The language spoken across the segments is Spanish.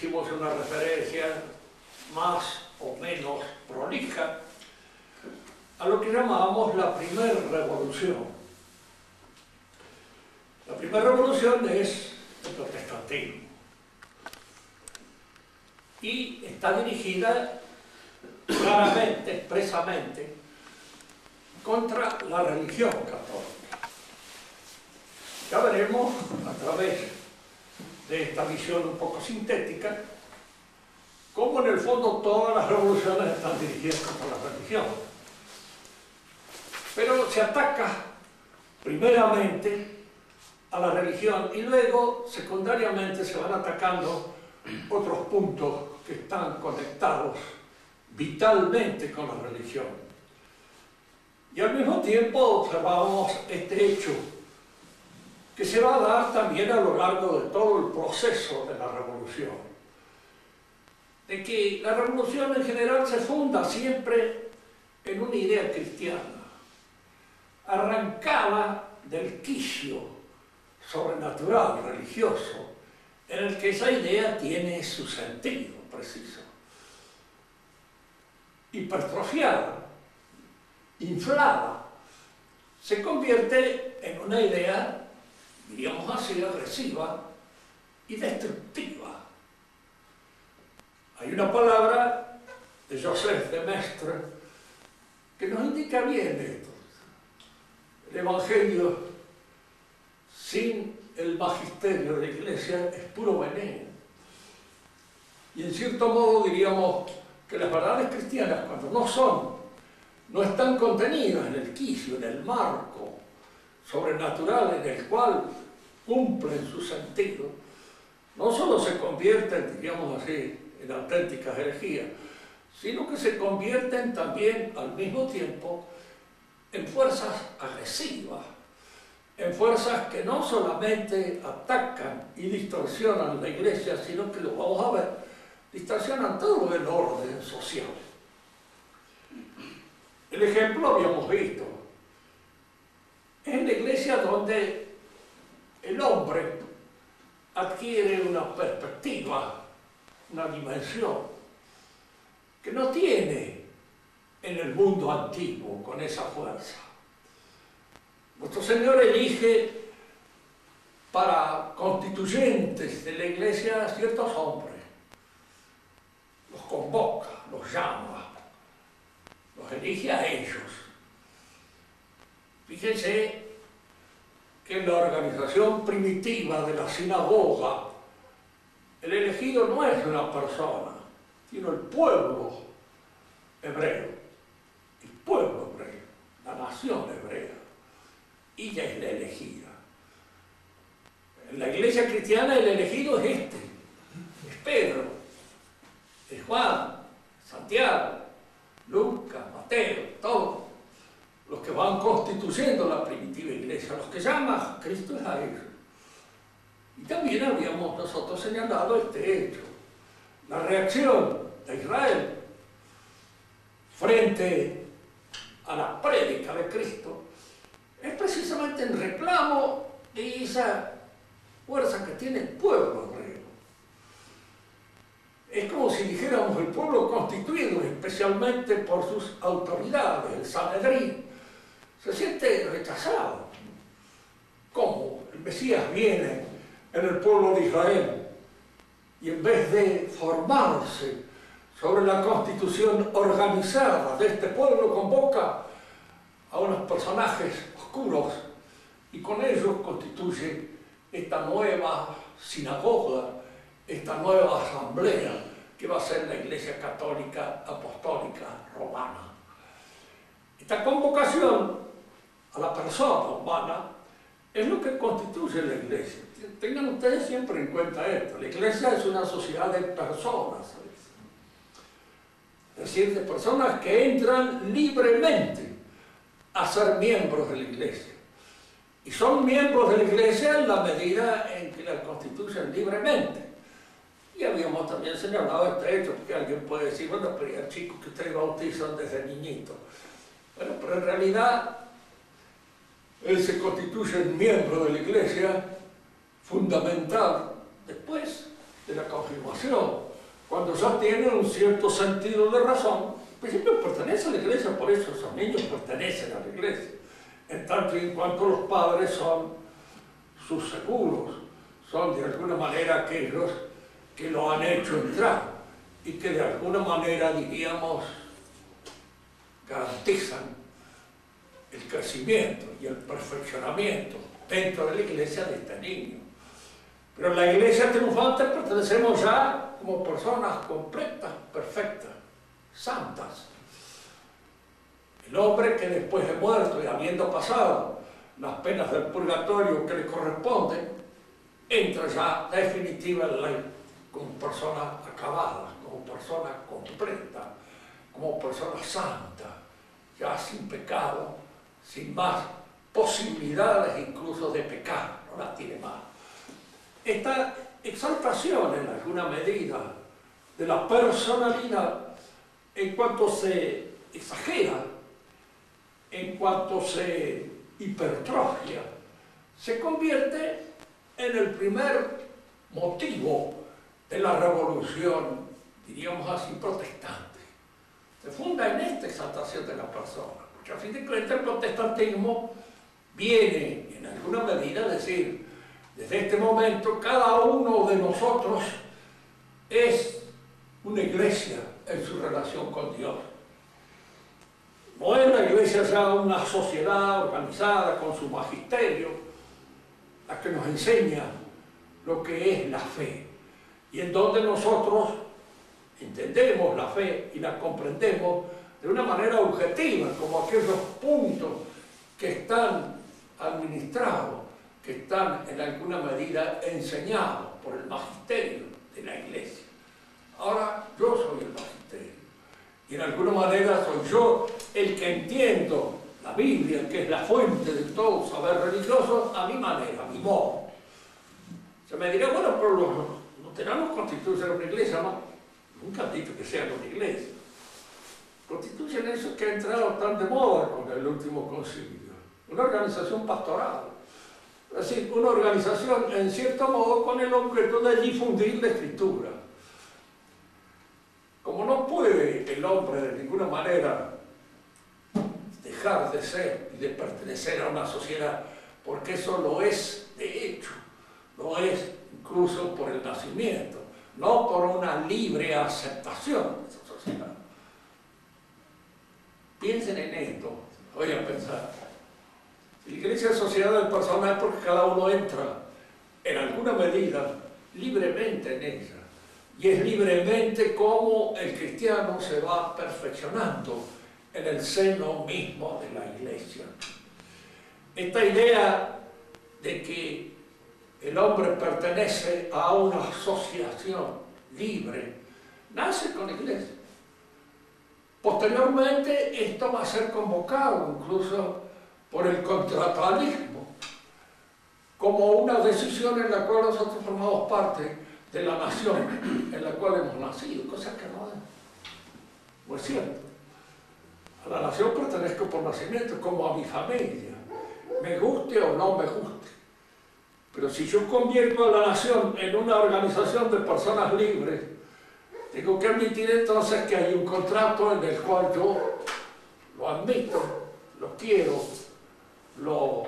hicimos una referencia más o menos prolija a lo que llamábamos la primera revolución. La primera revolución es el protestantismo y está dirigida claramente, expresamente, contra la religión católica. Ya veremos a través de esta visión un poco sintética cómo en el fondo todas las revoluciones están dirigidas contra la religión. Pero se ataca primeramente a la religión y luego secundariamente se van atacando otros puntos que están conectados vitalmente con la religión. Y al mismo tiempo observamos este hecho que se va a dar también a lo largo de todo el proceso de la revolución, de que la revolución en general se funda siempre en una idea cristiana, arrancada del quicio sobrenatural, religioso, en el que esa idea tiene su sentido preciso, hipertrofiada, inflada, se convierte en una idea, diríamos así, agresiva y destructiva. Hay una palabra de Joseph de Maistre que nos indica bien esto. El Evangelio sin el magisterio de la Iglesia es puro veneno. Y en cierto modo diríamos que las verdades cristianas, cuando no están contenidas en el quicio, en el marco sobrenatural en el cual cumplen su sentido, no solo se convierten, diríamos así, en auténticas herejías, sino que se convierten también al mismo tiempo en fuerzas agresivas, en fuerzas que no solamente atacan y distorsionan la Iglesia, sino que, lo vamos a ver, distorsionan todo el orden social. El ejemplo habíamos visto. Es en la Iglesia donde el hombre adquiere una perspectiva, una dimensión que no tiene en el mundo antiguo con esa fuerza. Nuestro Señor elige para constituyentes de la Iglesia a ciertos hombres, los convoca, los llama, los elige a ellos. Fíjense que en la organización primitiva de la sinagoga, el elegido no es una persona, sino el pueblo hebreo, el pueblo hebreo, la nación hebrea. Ella es la elegida. En la iglesia cristiana el elegido es este, es Pedro, es Juan, Santiago, Lucas, Mateo, todos los que van constituyendo la primitiva iglesia, los que llama Cristo es a ellos. Y también habíamos nosotros señalado este hecho, la reacción de Israel frente a la prédica de Cristo es precisamente en reclamo de esa fuerza que tiene el pueblo hebreo. Es como si dijéramos el pueblo constituido especialmente por sus autoridades, el Sanedrín, se siente rechazado. ¿Cómo? El Mesías viene en el pueblo de Israel y en vez de formarse sobre la constitución organizada de este pueblo, convoca a unos personajes oscuros y con ellos constituye esta nueva sinagoga, esta nueva asamblea que va a ser la Iglesia Católica Apostólica Romana. Esta convocación a la persona humana es lo que constituye la Iglesia. Tengan ustedes siempre en cuenta esto. La Iglesia es una sociedad de personas, ¿sabes? Es decir, de personas que entran libremente a ser miembros de la Iglesia. Y son miembros de la Iglesia en la medida en que la constituyen libremente. Y habíamos también señalado este hecho, porque alguien puede decir, bueno, pero hay chicos que ustedes bautizan desde niñitos. Bueno, pero en realidad él se constituye en miembro de la Iglesia fundamental después de la confirmación, cuando ya tienen un cierto sentido de razón. En principio pertenecen a la iglesia, por eso esos niños pertenecen a la iglesia, en tanto y en cuanto los padres son sus seguros, son de alguna manera aquellos que lo han hecho entrar y que de alguna manera, diríamos, garantizan el crecimiento y el perfeccionamiento dentro de la iglesia de este niño. Pero en la iglesia triunfante pertenecemos ya como personas completas, perfectas, santas. El hombre que después de muerto y habiendo pasado las penas del purgatorio que le corresponden, entra ya definitiva en la como persona acabada, como persona completa, como persona santa, ya sin pecado, sin más posibilidades incluso de pecar, no las tiene más. Esta exaltación en alguna medida de la personalidad, en cuanto se exagera, en cuanto se hipertrofia, se convierte en el primer motivo de la revolución, diríamos así, protestante. Se funda en esta exaltación de la persona, porque a fin de cuentas el protestantismo viene en alguna medida a decir, desde este momento cada uno de nosotros es una iglesia en su relación con Dios. No es la iglesia ya una sociedad organizada con su magisterio, la que nos enseña lo que es la fe, y en donde nosotros entendemos la fe y la comprendemos de una manera objetiva, como aquellos puntos que están administrados, que están en alguna medida enseñados por el magisterio de la iglesia. Ahora yo soy el magisterio y en alguna manera soy yo el que entiendo la Biblia, que es la fuente de todo saber religioso, a mi manera, a mi modo. Se me dirá, bueno, pero los luteranos constituyen una iglesia, ¿no? Nunca han dicho que sean una iglesia. Constituyen eso que ha entrado tan de moda con el último concilio, una organización pastoral. Es decir, una organización en cierto modo con el objeto de difundir la escritura. Como no puede el hombre de ninguna manera dejar de ser y de pertenecer a una sociedad, porque eso lo es de hecho, lo es incluso por el nacimiento, no por una libre aceptación de esa sociedad. Piensen en esto, voy a pensar. La iglesia es sociedad del personal porque cada uno entra en alguna medida libremente en ella, y es libremente como el cristiano se va perfeccionando en el seno mismo de la iglesia. Esta idea de que el hombre pertenece a una asociación libre nace con la iglesia. Posteriormente esto va a ser convocado incluso por el contratualismo como una decisión en la cual nosotros formamos parte de la nación en la cual hemos nacido, cosa que no es cierto. A la nación pertenezco por nacimiento, como a mi familia, me guste o no me guste. Pero si yo convierto a la nación en una organización de personas libres, tengo que admitir entonces que hay un contrato en el cual yo lo admito, lo quiero, lo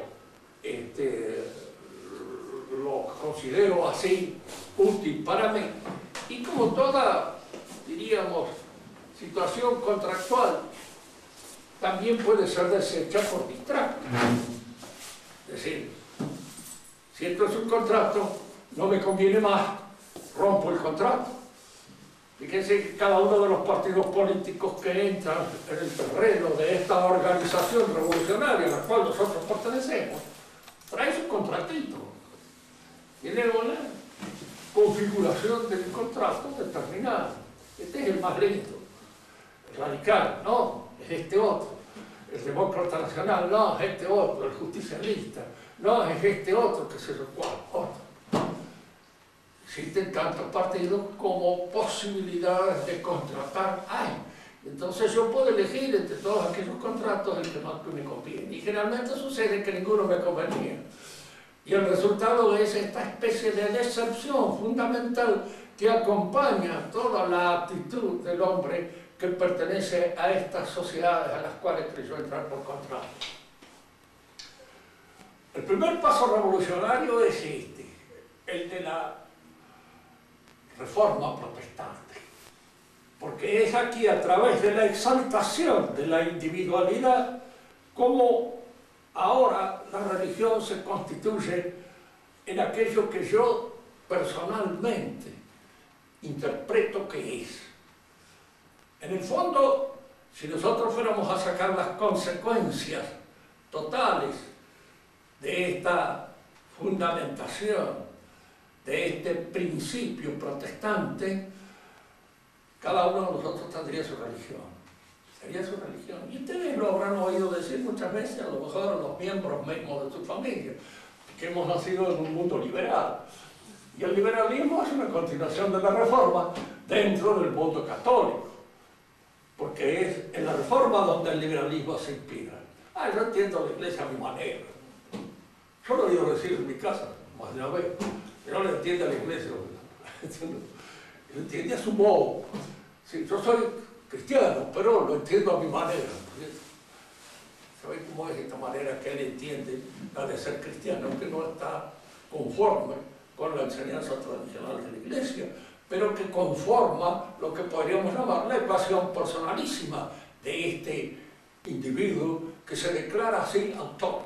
considero así útil para mí. Y como toda, diríamos, situación contractual, también puede ser deshecha por distracto. Es decir, si esto es un contrato, no me conviene más, rompo el contrato. Fíjense que cada uno de los partidos políticos que entran en el terreno de esta organización revolucionaria a la cual nosotros pertenecemos, trae su contratito. Tiene una configuración del contrato determinada. Este es el más lindo. El radical, no, es este otro. El demócrata nacional, no, es este otro. El justicialista, no, es este otro, que se lo cual, otro. Existen tantos partidos como posibilidades de contratar hay. Entonces yo puedo elegir entre todos aquellos contratos el que más me conviene. Y generalmente sucede que ninguno me convenía. Y el resultado es esta especie de decepción fundamental que acompaña toda la actitud del hombre que pertenece a estas sociedades a las cuales creyó entrar por contrato. El primer paso revolucionario es este, el de la reforma protestante, porque es aquí a través de la exaltación de la individualidad como ahora la religión se constituye en aquello que yo personalmente interpreto que es. En el fondo, si nosotros fuéramos a sacar las consecuencias totales de esta fundamentación, de este principio protestante, cada uno de nosotros tendría su religión. Sería su religión. Y ustedes lo habrán oído decir muchas veces, a lo mejor los miembros mismos de su familia, que hemos nacido en un mundo liberal. Y el liberalismo es una continuación de la Reforma dentro del mundo católico, porque es en la Reforma donde el liberalismo se inspira. Yo entiendo la Iglesia a mi manera. Yo lo he oído decir en mi casa, más de una vez. Yo no le entiendo a la Iglesia, lo entiende a su modo. Sí, yo soy cristiano, pero lo entiendo a mi manera. ¿Sabéis cómo es esta manera que él entiende la de ser cristiano? Que no está conforme con la enseñanza tradicional de la Iglesia, pero que conforma lo que podríamos llamar la ecuación personalísima de este individuo que se declara así autónomo.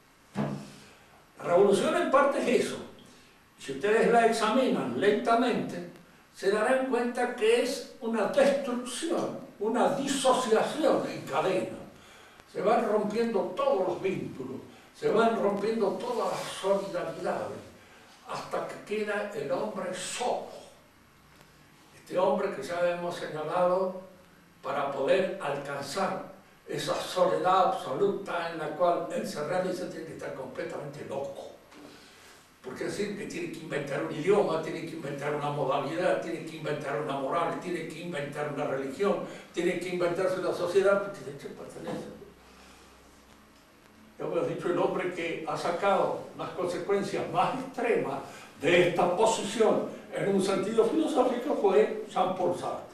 La revolución en parte es eso. Si ustedes la examinan lentamente, se darán cuenta que es una destrucción, una disociación en cadena. Se van rompiendo todos los vínculos, se van rompiendo todas las solidaridades, hasta que queda el hombre solo. Este hombre que ya hemos señalado, para poder alcanzar esa soledad absoluta en la cual él se realiza, tiene que estar completamente loco. Porque es decir que tiene que inventar un idioma, tiene que inventar una modalidad, tiene que inventar una moral, tiene que inventar una religión, tiene que inventarse una sociedad, porque de hecho pertenece. Ya hemos dicho, el hombre que ha sacado las consecuencias más extremas de esta posición en un sentido filosófico fue Jean-Paul Sartre.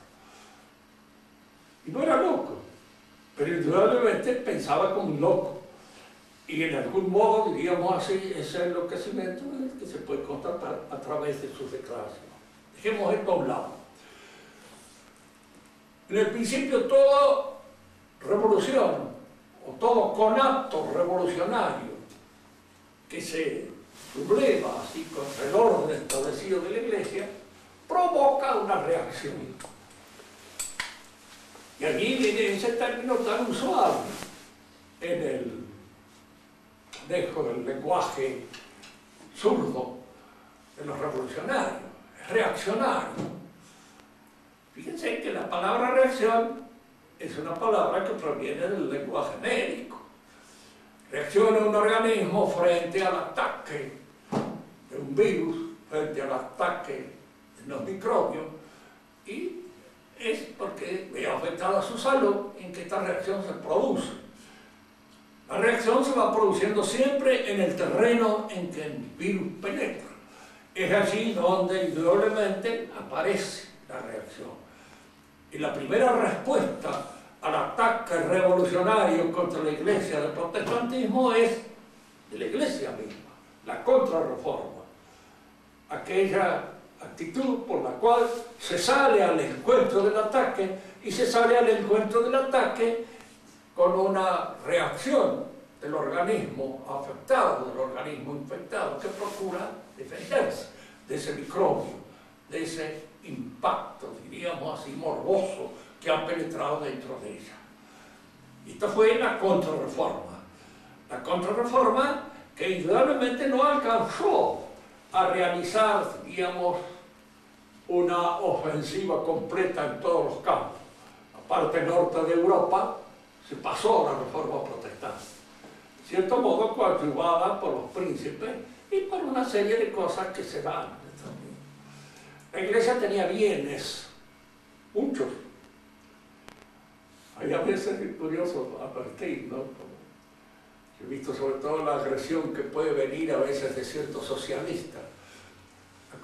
Y no era loco, pero indudablemente pensaba como un loco. Y en algún modo, diríamos así, ese enloquecimiento es el que se puede constatar a través de sus declaraciones. Dejemos esto a un lado. En el principio, toda revolución, o todo conato revolucionario que se subleva así contra el orden establecido de la Iglesia, provoca una reacción. Y allí viene ese término tan usual en el dejo del lenguaje zurdo de los revolucionarios, reaccionario. Fíjense que la palabra reacción es una palabra que proviene del lenguaje médico. Reacciona un organismo frente al ataque de un virus, frente al ataque de los microbios, y es porque ve afectada su salud en que esta reacción se produce. La reacción se va produciendo siempre en el terreno en que el virus penetra. Es allí donde indudablemente aparece la reacción. Y la primera respuesta al ataque revolucionario contra la Iglesia del protestantismo es de la Iglesia misma, la contrarreforma. Aquella actitud por la cual se sale al encuentro del ataque, y se sale al encuentro del ataque con una reacción del organismo afectado, del organismo infectado, que procura defenderse de ese microbio, de ese impacto, diríamos así, morboso, que ha penetrado dentro de ella. Y esta fue la contrarreforma. La contrarreforma que indudablemente no alcanzó a realizar, digamos, una ofensiva completa en todos los campos. La parte norte de Europa se pasó a la reforma protestante, de cierto modo coadyuvada por los príncipes y por una serie de cosas que se dan. La Iglesia tenía bienes, muchos. Hay a veces, es curioso advertir, ¿no? He visto sobre todo la agresión que puede venir a veces de ciertos socialistas,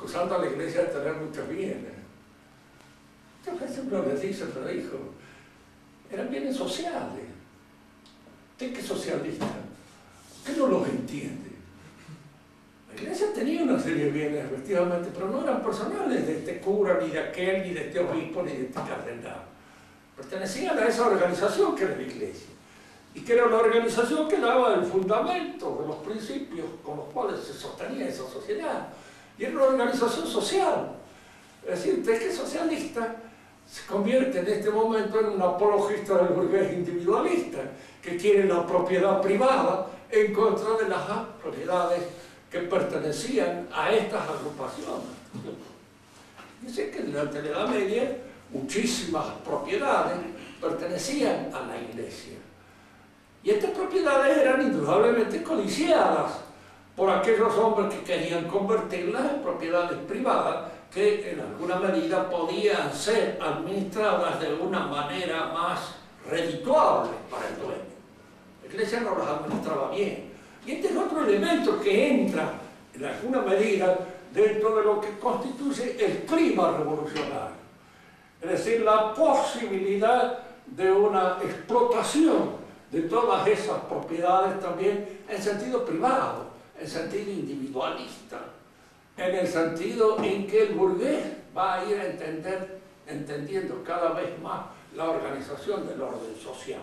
acusando a la iglesia de tener muchos bienes. Muchas veces uno les dice, pero hijo, eran bienes sociales. ¿Usted qué es socialista? ¿Usted no los entiende? La iglesia tenía una serie de bienes, efectivamente, pero no eran personales de este cura, ni de aquel, ni de este obispo, ni de este cardenal. Pertenecían a esa organización que era la iglesia. Y que era una organización que daba el fundamento de los principios con los cuales se sostenía esa sociedad. Y era una organización social. Es decir, usted que es socialista se convierte en este momento en un apologista del burgués individualista, que quiere la propiedad privada en contra de las propiedades que pertenecían a estas agrupaciones. Dice que durante la Edad Media muchísimas propiedades pertenecían a la iglesia. Y estas propiedades eran indudablemente codiciadas por aquellos hombres que querían convertirlas en propiedades privadas que en alguna medida podían ser administradas de una manera más redituable para el dueño. La iglesia no las administraba bien. Y este es otro elemento que entra en alguna medida dentro de lo que constituye el clima revolucionario. Es decir, la posibilidad de una explotación de todas esas propiedades también en sentido privado, en sentido individualista, en el sentido en que el burgués va a ir a entendiendo cada vez más la organización del orden social.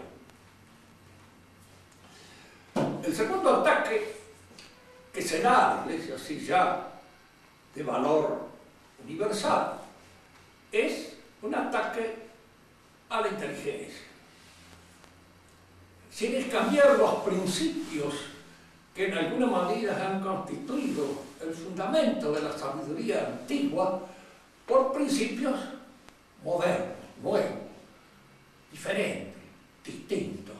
El segundo ataque que se da a la iglesia, así ya de valor universal, es un ataque a la inteligencia. Sin es cambiar los principios que en alguna medida han constituido el fundamento de la sabiduría antigua por principios modernos, nuevos, diferentes, distintos,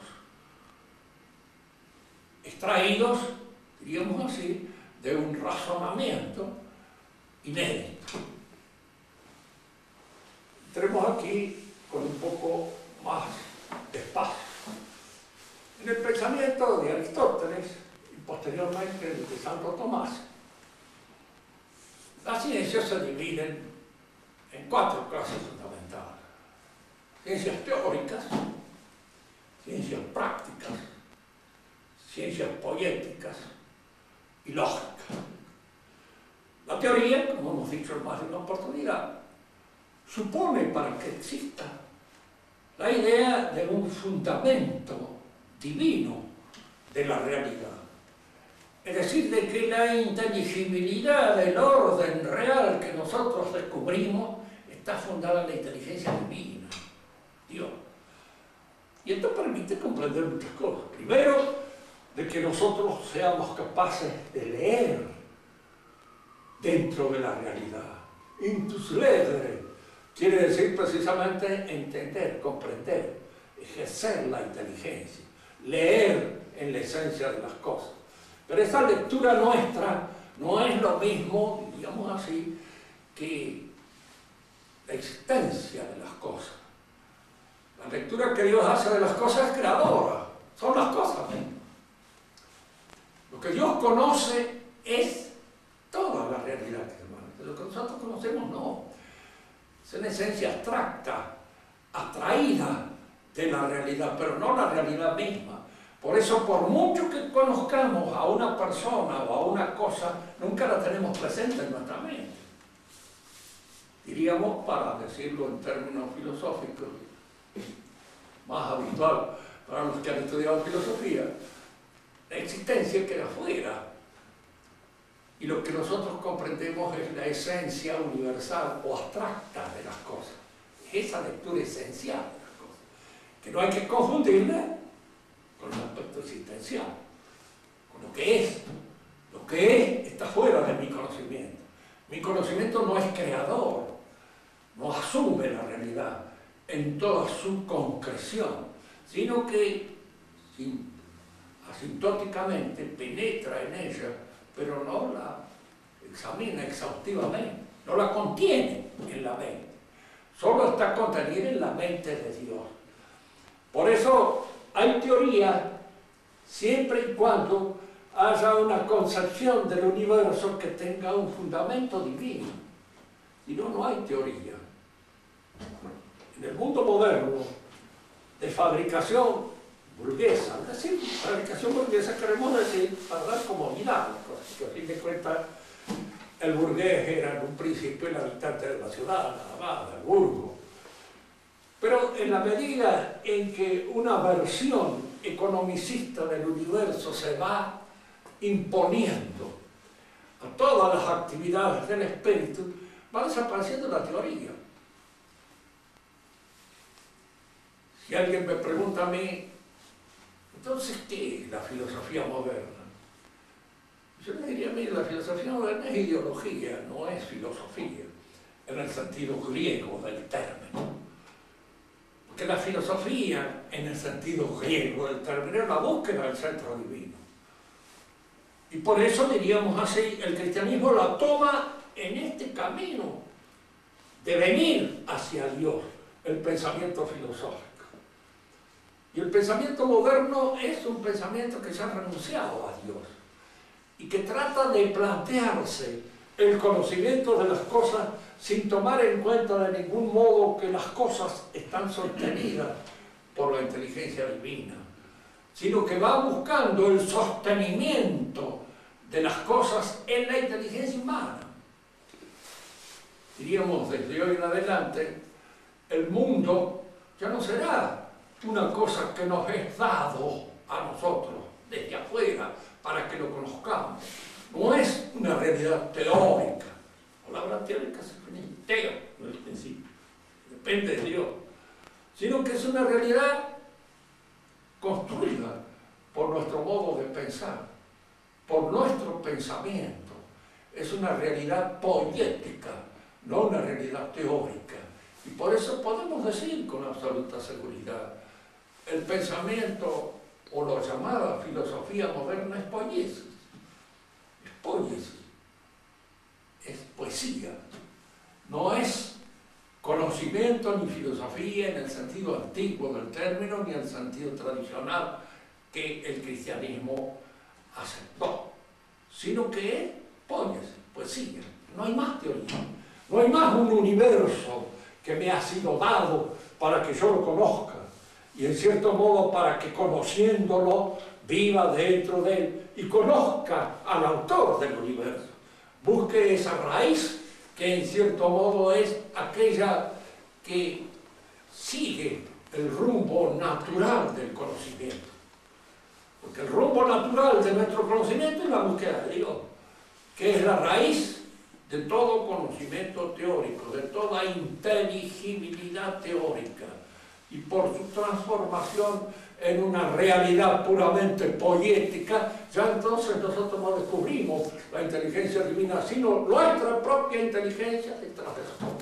extraídos, diríamos así, de un razonamiento inédito. Entremos aquí con un poco más de espacio. En el pensamiento de Aristóteles y posteriormente el de Santo Tomás, las ciencias se dividen en 4 clases fundamentales: ciencias teóricas, ciencias prácticas, ciencias poéticas y lógicas. La teoría, como hemos dicho en más de una oportunidad, supone para que exista la idea de un fundamento divino de la realidad. Es decir, de que la inteligibilidad del orden real que nosotros descubrimos está fundada en la inteligencia divina, Dios. Y esto permite comprender muchas cosas. Primero, de que nosotros seamos capaces de leer dentro de la realidad. Intus legere quiere decir precisamente entender, comprender, ejercer la inteligencia, leer en la esencia de las cosas. Pero esa lectura nuestra no es lo mismo, digamos así, que la existencia de las cosas. La lectura que Dios hace de las cosas es creadora, son las cosas mismas. Lo que Dios conoce es toda la realidad que se lo que nosotros conocemos no. Es una esencia abstracta, atraída de la realidad, pero no la realidad misma. Por eso, por mucho que conozcamos a una persona o a una cosa, nunca la tenemos presente en nuestra mente. Diríamos, para decirlo en términos filosóficos, más habitual para los que han estudiado filosofía, la existencia queda fuera. Y lo que nosotros comprendemos es la esencia universal o abstracta de las cosas. Es esa lectura esencial de las cosas, que no hay que confundirla con el aspecto existencial, con lo que es. Lo que es está fuera de mi conocimiento. Mi conocimiento no es creador, no asume la realidad en toda su concreción, sino que asintóticamente penetra en ella, pero no la examina exhaustivamente, no la contiene en la mente, solo está contenida en la mente de Dios. Por eso hay teoría siempre y cuando haya una concepción del universo que tenga un fundamento divino. Si no, no hay teoría. En el mundo moderno, de fabricación burguesa, es decir, fabricación burguesa queremos decir para dar comodidad, que a fin de cuentas el burgués era en un principio el habitante de la ciudad, nada más, del burgo. Pero en la medida en que una versión economicista del universo se va imponiendo a todas las actividades del espíritu, va desapareciendo la teoría. Si alguien me pregunta a mí, entonces, ¿qué es la filosofía moderna? Yo le diría, mire, la filosofía moderna es ideología, no es filosofía, en el sentido griego del término. Porque la filosofía, en el sentido griego del término, es la búsqueda del centro divino. Y por eso, diríamos así, el cristianismo la toma en este camino de venir hacia Dios, el pensamiento filosófico. Y el pensamiento moderno es un pensamiento que se ha renunciado a Dios y que trata de plantearse el conocimiento de las cosas sin tomar en cuenta de ningún modo que las cosas están sostenidas por la inteligencia divina, sino que va buscando el sostenimiento de las cosas en la inteligencia humana. Diríamos desde hoy en adelante, el mundo ya no será una cosa que nos es dado a nosotros desde afuera para que lo conozcamos. No es una realidad teórica. La palabra teórica se pone teo en el principio. Depende de Dios. Sino que es una realidad construida por nuestro modo de pensar, por nuestro pensamiento. Es una realidad poética, no una realidad teórica. Y por eso podemos decir con absoluta seguridad, el pensamiento o la llamada filosofía moderna es poiesis. Es poiesis. Es poesía. No es conocimiento ni filosofía en el sentido antiguo del término, ni en el sentido tradicional que el cristianismo aceptó, sino que es poiesis, poesía. No hay más teoría. No hay más un universo que me ha sido dado para que yo lo conozca. Y en cierto modo para que conociéndolo viva dentro de él y conozca al autor del universo. Busque esa raíz que en cierto modo es aquella que sigue el rumbo natural del conocimiento. Porque el rumbo natural de nuestro conocimiento es la búsqueda de Dios, que es la raíz de todo conocimiento teórico, de toda inteligibilidad teórica. Y por su transformación en una realidad puramente poética, ya entonces nosotros no descubrimos la inteligencia divina, sino nuestra propia inteligencia detrás de todo.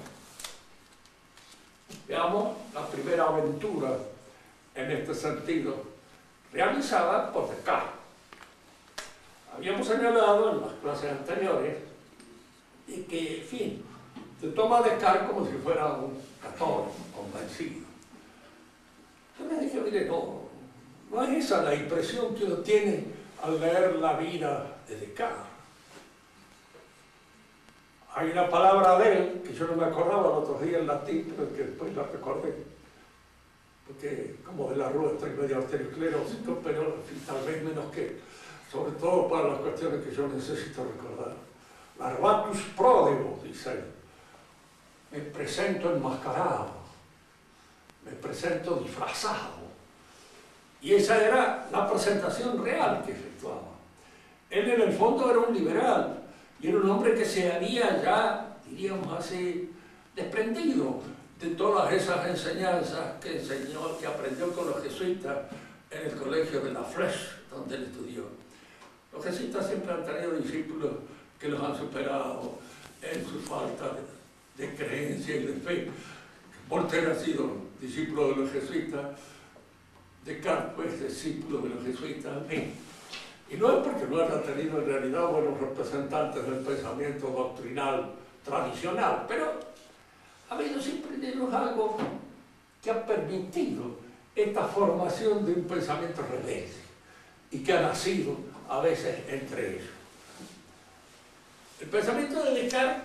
Veamos la primera aventura en este sentido, realizada por Descartes. Habíamos señalado en las clases anteriores que, en fin, se toma a Descartes como si fuera un católico convencido. Yo les dije, mire, no es esa la impresión que uno tiene al leer la vida de Descartes. Hay una palabra de él, que yo no me acordaba el otro día en latín, pero que después la recordé, porque como de la Rúa estoy medio arteriosclerósico, pero en fin, tal vez menos que, sobre todo para las cuestiones que yo necesito recordar. Larvatus prodego, dice él. Me presento enmascarado. Me presento disfrazado. Y esa era la presentación real que efectuaba. Él en el fondo era un liberal, y era un hombre que se había ya, diríamos así, desprendido de todas esas enseñanzas que enseñó, que aprendió con los jesuitas en el colegio de La Flèche, donde él estudió. Los jesuitas siempre han tenido discípulos que los han superado en su falta de creencia y de fe. Voltaire ha sido discípulo de los jesuitas, Descartes pues discípulo de los jesuitas, en fin. Y no es porque no haya tenido en realidad buenos representantes del pensamiento doctrinal tradicional, pero ha habido siempre en ellos algo que ha permitido esta formación de un pensamiento rebelde y que ha nacido a veces entre ellos. El pensamiento de Descartes,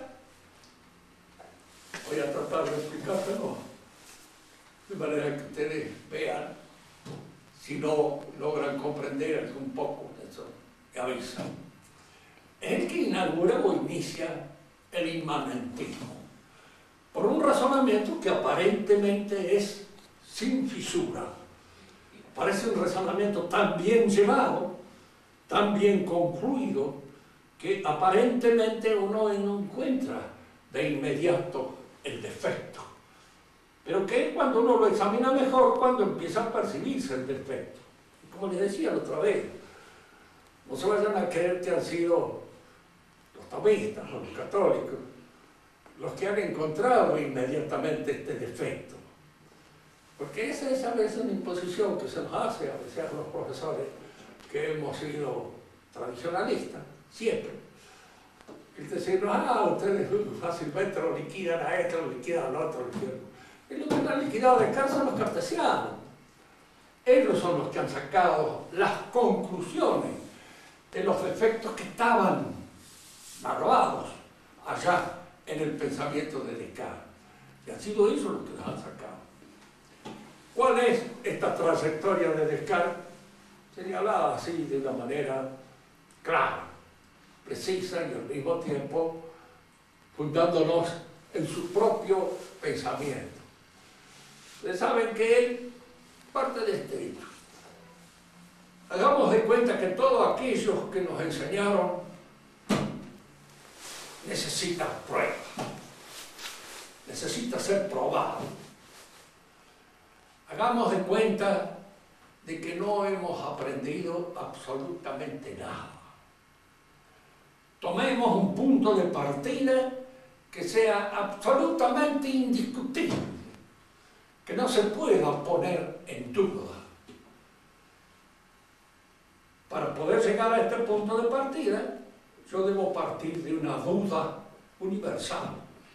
voy a tratar de explicárselo de manera que ustedes vean, si no logran comprender un poco eso, me avisan. Es el que inaugura o inicia el inmanentismo, por un razonamiento que aparentemente es sin fisura. Parece un razonamiento tan bien llevado, tan bien concluido, que aparentemente uno no encuentra de inmediato el defecto. Pero que cuando uno lo examina mejor, cuando empieza a percibirse el defecto. Como les decía la otra vez, no se vayan a creer que han sido los taoístas o los católicos los que han encontrado inmediatamente este defecto. Porque esa es a veces una imposición que se nos hace a veces a los profesores que hemos sido tradicionalistas, siempre. Es decir, ustedes fácilmente lo liquidan a esto, lo liquidan al otro, y lo que han liquidado de casa son los cartesianos. Ellos son los que han sacado las conclusiones de los defectos que estaban narrados allá en el pensamiento de Descartes. Y han sido ellos los que los han sacado. ¿Cuál es esta trayectoria de Descartes? Señalada así de una manera clara, precisa y al mismo tiempo fundándonos en su propio pensamiento. Ustedes saben que él parte de este hecho. Hagamos de cuenta que todos aquellos que nos enseñaron necesitan prueba, necesita ser probado. Hagamos de cuenta de que no hemos aprendido absolutamente nada. Tomemos un punto de partida que sea absolutamente indiscutible, que no se pueda poner en duda. Para poder llegar a este punto de partida, yo debo partir de una duda universal.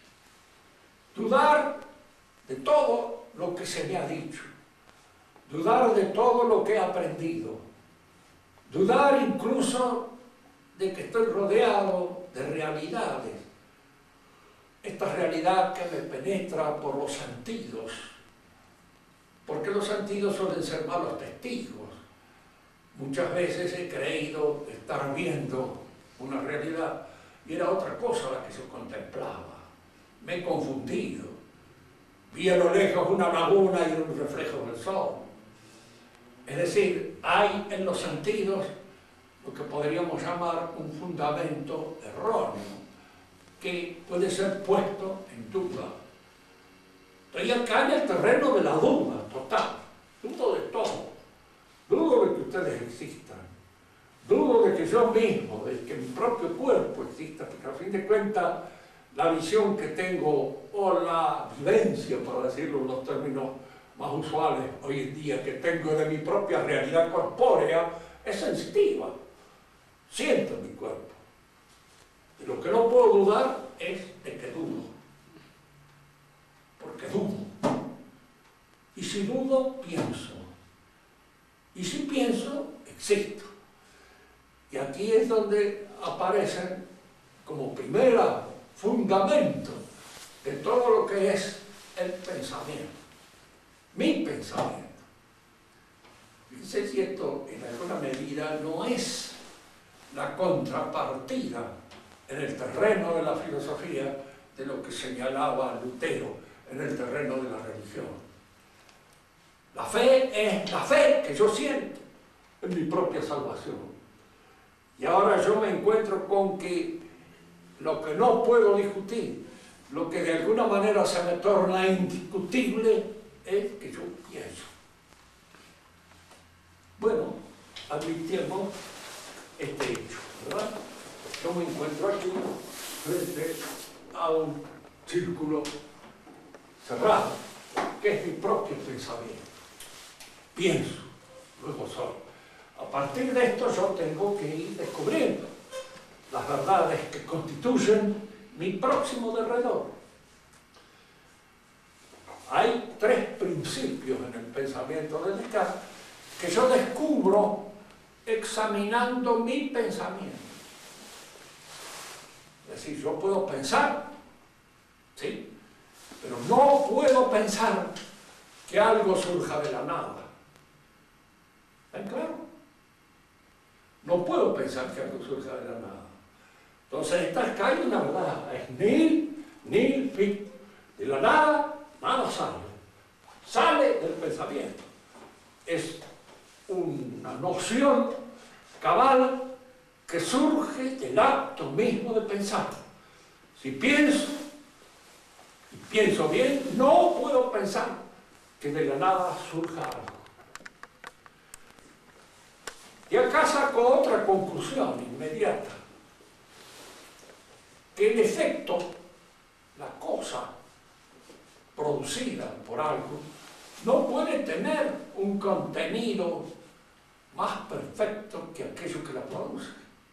Dudar de todo lo que se me ha dicho. Dudar de todo lo que he aprendido. Dudar incluso de que estoy rodeado de realidades. Esta realidad que me penetra por los sentidos. Porque los sentidos suelen ser malos testigos. Muchas veces he creído estar viendo una realidad y era otra cosa la que yo contemplaba. Me he confundido. Vi a lo lejos una laguna y un reflejo del sol. Es decir, hay en los sentidos lo que podríamos llamar un fundamento erróneo que puede ser puesto en duda. Estoy acá en el terreno de la duda total. Dudo de todo. Dudo de que ustedes existan. Dudo de que yo mismo, de que mi propio cuerpo exista, porque a fin de cuentas la visión que tengo o la vivencia, para decirlo en los términos más usuales hoy en día, que tengo de mi propia realidad corpórea, es sensitiva. Siento mi cuerpo. De lo que no puedo dudar es de que dudo. Porque dudo. Y si dudo, pienso. Y si pienso, existo. Y aquí es donde aparecen como primera fundamento de todo lo que es el pensamiento. Mi pensamiento. Fíjense si esto en alguna medida no es la contrapartida en el terreno de la filosofía de lo que señalaba Lutero en el terreno de la religión. La fe es la fe que yo siento en mi propia salvación. Y ahora yo me encuentro con que lo que no puedo discutir, lo que de alguna manera se me torna indiscutible, es que yo pienso. Bueno, admitimos este hecho, ¿verdad? Yo me encuentro aquí frente a un círculo cerrado, que es mi propio pensamiento. Pienso, luego soy. A partir de esto yo tengo que ir descubriendo las verdades que constituyen mi próximo derredor. Hay tres principios en el pensamiento de Descartes que yo descubro examinando mi pensamiento. Es decir, yo puedo pensar, ¿sí? Pero no puedo pensar que algo surja de la nada. ¿Está claro? No puedo pensar que algo surja de la nada. Entonces, acá hay una verdad, es nil fit. De la nada, nada sale del pensamiento. Es una noción cabal que surge del acto mismo de pensar. Si pienso, y pienso bien, no puedo pensar que de la nada surja algo. Y acá saco otra conclusión inmediata, que en efecto la cosa producida por algo no puede tener un contenido más perfecto que aquello que la produce.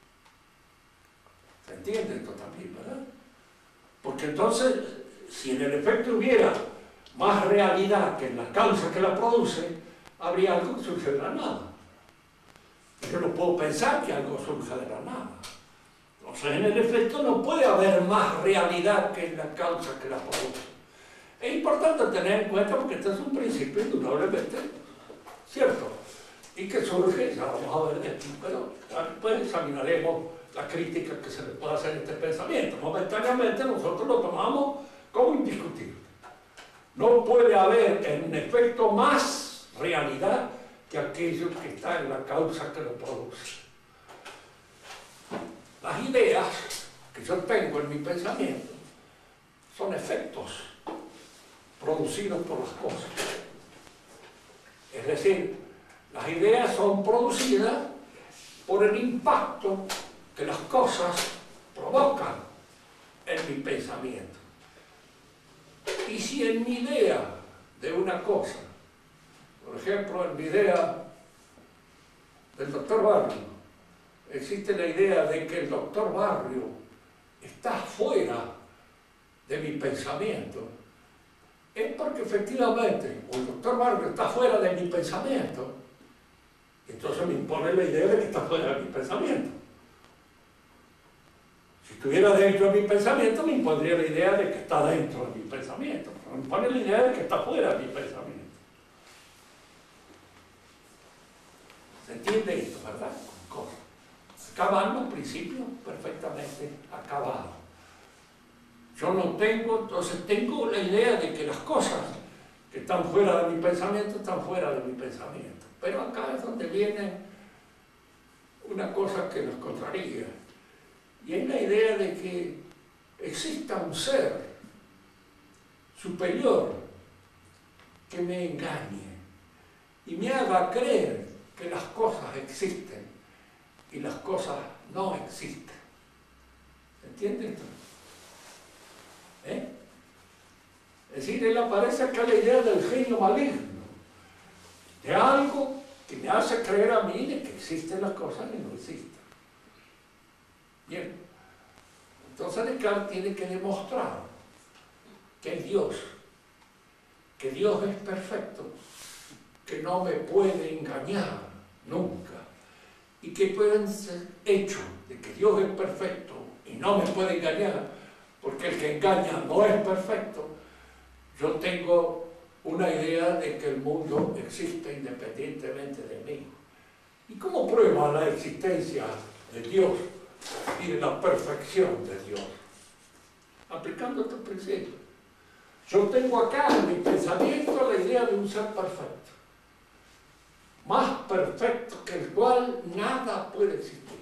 ¿Se entiende esto también, verdad? Porque entonces, si en el efecto hubiera más realidad que en la causa que la produce, habría algo que surge de la nada. Yo no puedo pensar que algo surja de la nada. Entonces, en el efecto no puede haber más realidad que en la causa que la produce. Es importante tener en cuenta porque este es un principio indudablemente cierto y que surge, ya vamos a ver de aquí, pero después examinaremos la crítica que se le puede hacer a este pensamiento. Momentáneamente nosotros lo tomamos como indiscutible. No puede haber en efecto más realidad que aquello que está en la causa que lo produce. Las ideas que yo tengo en mi pensamiento son efectos producidos por las cosas. Es decir, las ideas son producidas por el impacto que las cosas provocan en mi pensamiento. Y si en mi idea de una cosa, por ejemplo, en mi idea del doctor Barrio, existe la idea de que el doctor Barrio está fuera de mi pensamiento, es porque efectivamente o el doctor Barrio está fuera de mi pensamiento, entonces me impone la idea de que está fuera de mi pensamiento. Si estuviera dentro de mi pensamiento, me impondría la idea de que está dentro de mi pensamiento. Me impone la idea de que está fuera de mi pensamiento. ¿Se entiende esto, verdad? Acá van los principios perfectamente acabados. Yo no tengo, entonces tengo la idea de que las cosas que están fuera de mi pensamiento están fuera de mi pensamiento. Pero acá es donde viene una cosa que nos contraría. Y es la idea de que exista un ser superior que me engañe y me haga creer que las cosas existen y las cosas no existen. ¿Se entiende esto? Es decir, él aparece acá la idea del genio maligno, de algo que me hace creer a mí de que existen las cosas y no existen. Bien, entonces Descartes tiene que demostrar que es Dios, que Dios es perfecto, que no me puede engañar nunca, y que pueden ser hechos de que Dios es perfecto y no me puede engañar, porque el que engaña no es perfecto. Yo tengo una idea de que el mundo existe independientemente de mí. ¿Y cómo prueba la existencia de Dios y de la perfección de Dios? Aplicando estos principios. Yo tengo acá en mi pensamiento la idea de un ser perfecto, más perfecto que el cual nada puede existir.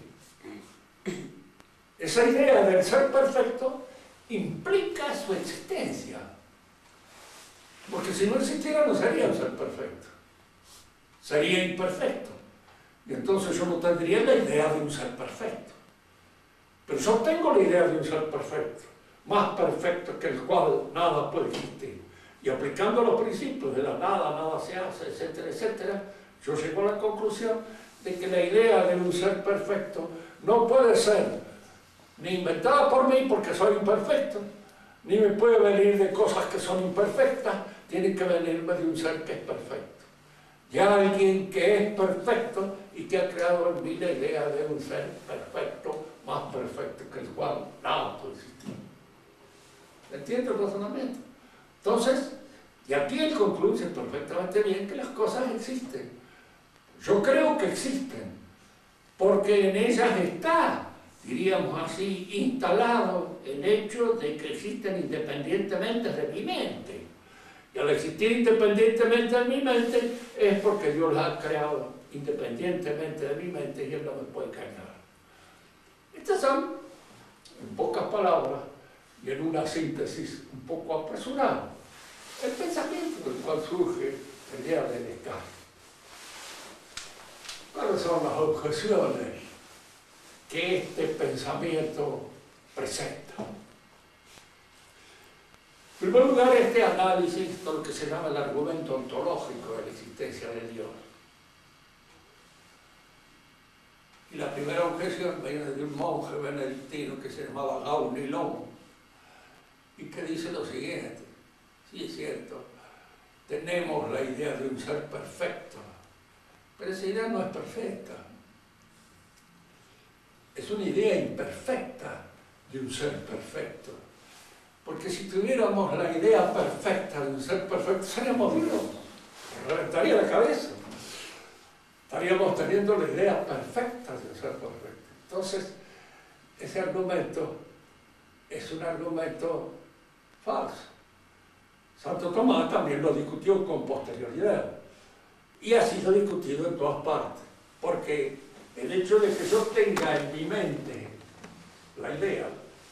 Esa idea del ser perfecto implica su existencia, porque si no existiera no sería un ser perfecto, sería imperfecto, y entonces yo no tendría la idea de un ser perfecto. Pero yo tengo la idea de un ser perfecto, más perfecto que el cual nada puede existir, y aplicando los principios de la nada, nada se hace, etcétera, etcétera, yo llego a la conclusión de que la idea de un ser perfecto no puede ser ni inventada por mí porque soy imperfecto, ni me puede venir de cosas que son imperfectas, tiene que venirme de un ser que es perfecto. Y alguien que es perfecto y que ha creado en mí la idea de un ser perfecto, más perfecto que el cual nada puede existir. ¿Entiende el razonamiento? Entonces, y aquí él concluye perfectamente bien que las cosas existen. Yo creo que existen, porque en ellas está, diríamos así, instalado el hecho de que existen independientemente de mi mente. Y al existir independientemente de mi mente es porque Dios las ha creado independientemente de mi mente y Él no me puede engañar. Estas son, en pocas palabras y en una síntesis un poco apresurada, el pensamiento del cual surge la idea de Descartes. ¿Cuáles son las objeciones que este pensamiento presenta? En primer lugar, este análisis de lo que se llama el argumento ontológico de la existencia de Dios. Y la primera objeción viene de un monje benedictino que se llamaba Gaunilón y que dice lo siguiente: sí, es cierto, tenemos la idea de un ser perfecto, pero esa idea no es perfecta. Es una idea imperfecta de un ser perfecto. Porque si tuviéramos la idea perfecta de un ser perfecto, seríamos Dios. Nos reventaría la cabeza. Estaríamos teniendo la idea perfecta de un ser perfecto. Entonces, ese argumento es un argumento falso. Santo Tomás también lo discutió con posterioridad. Y ha sido discutido en todas partes. Porque el hecho de que yo tenga en mi mente la idea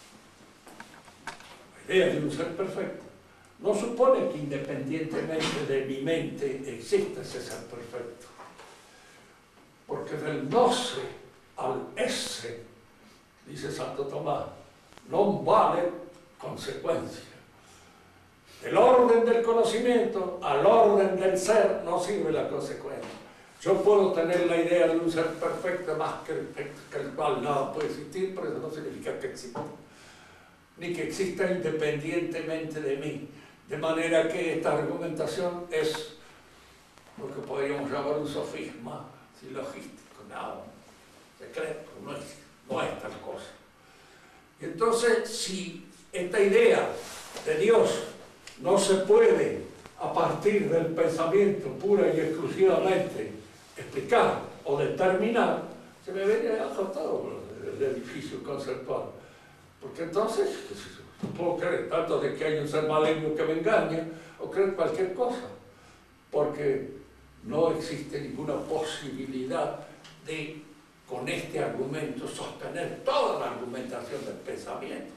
de un ser perfecto, no supone que independientemente de mi mente exista ese ser perfecto. Porque del no se al esse, dice Santo Tomás, non vale consecuencia. Del orden del conocimiento al orden del ser no sirve la consecuencia. Yo puedo tener la idea de un ser perfecto más que el cual nada puede existir, pero eso no significa que exista, ni que exista independientemente de mí. De manera que esta argumentación es lo que podríamos llamar un sofisma silogístico, nada, secreto, no es tal cosa. Y entonces, si esta idea de Dios no se puede, a partir del pensamiento pura y exclusivamente, explicar o determinar, se me vería agotado el edificio conceptual. Porque entonces, puedo creer tanto de que hay un ser maligno que me engaña, o creer cualquier cosa, porque no existe ninguna posibilidad de, con este argumento, sostener toda la argumentación del pensamiento.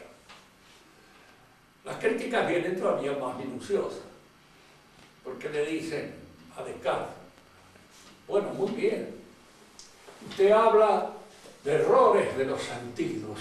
Las críticas vienen todavía más minuciosas, porque le dicen a Descartes: bueno, muy bien, usted habla de errores de los sentidos.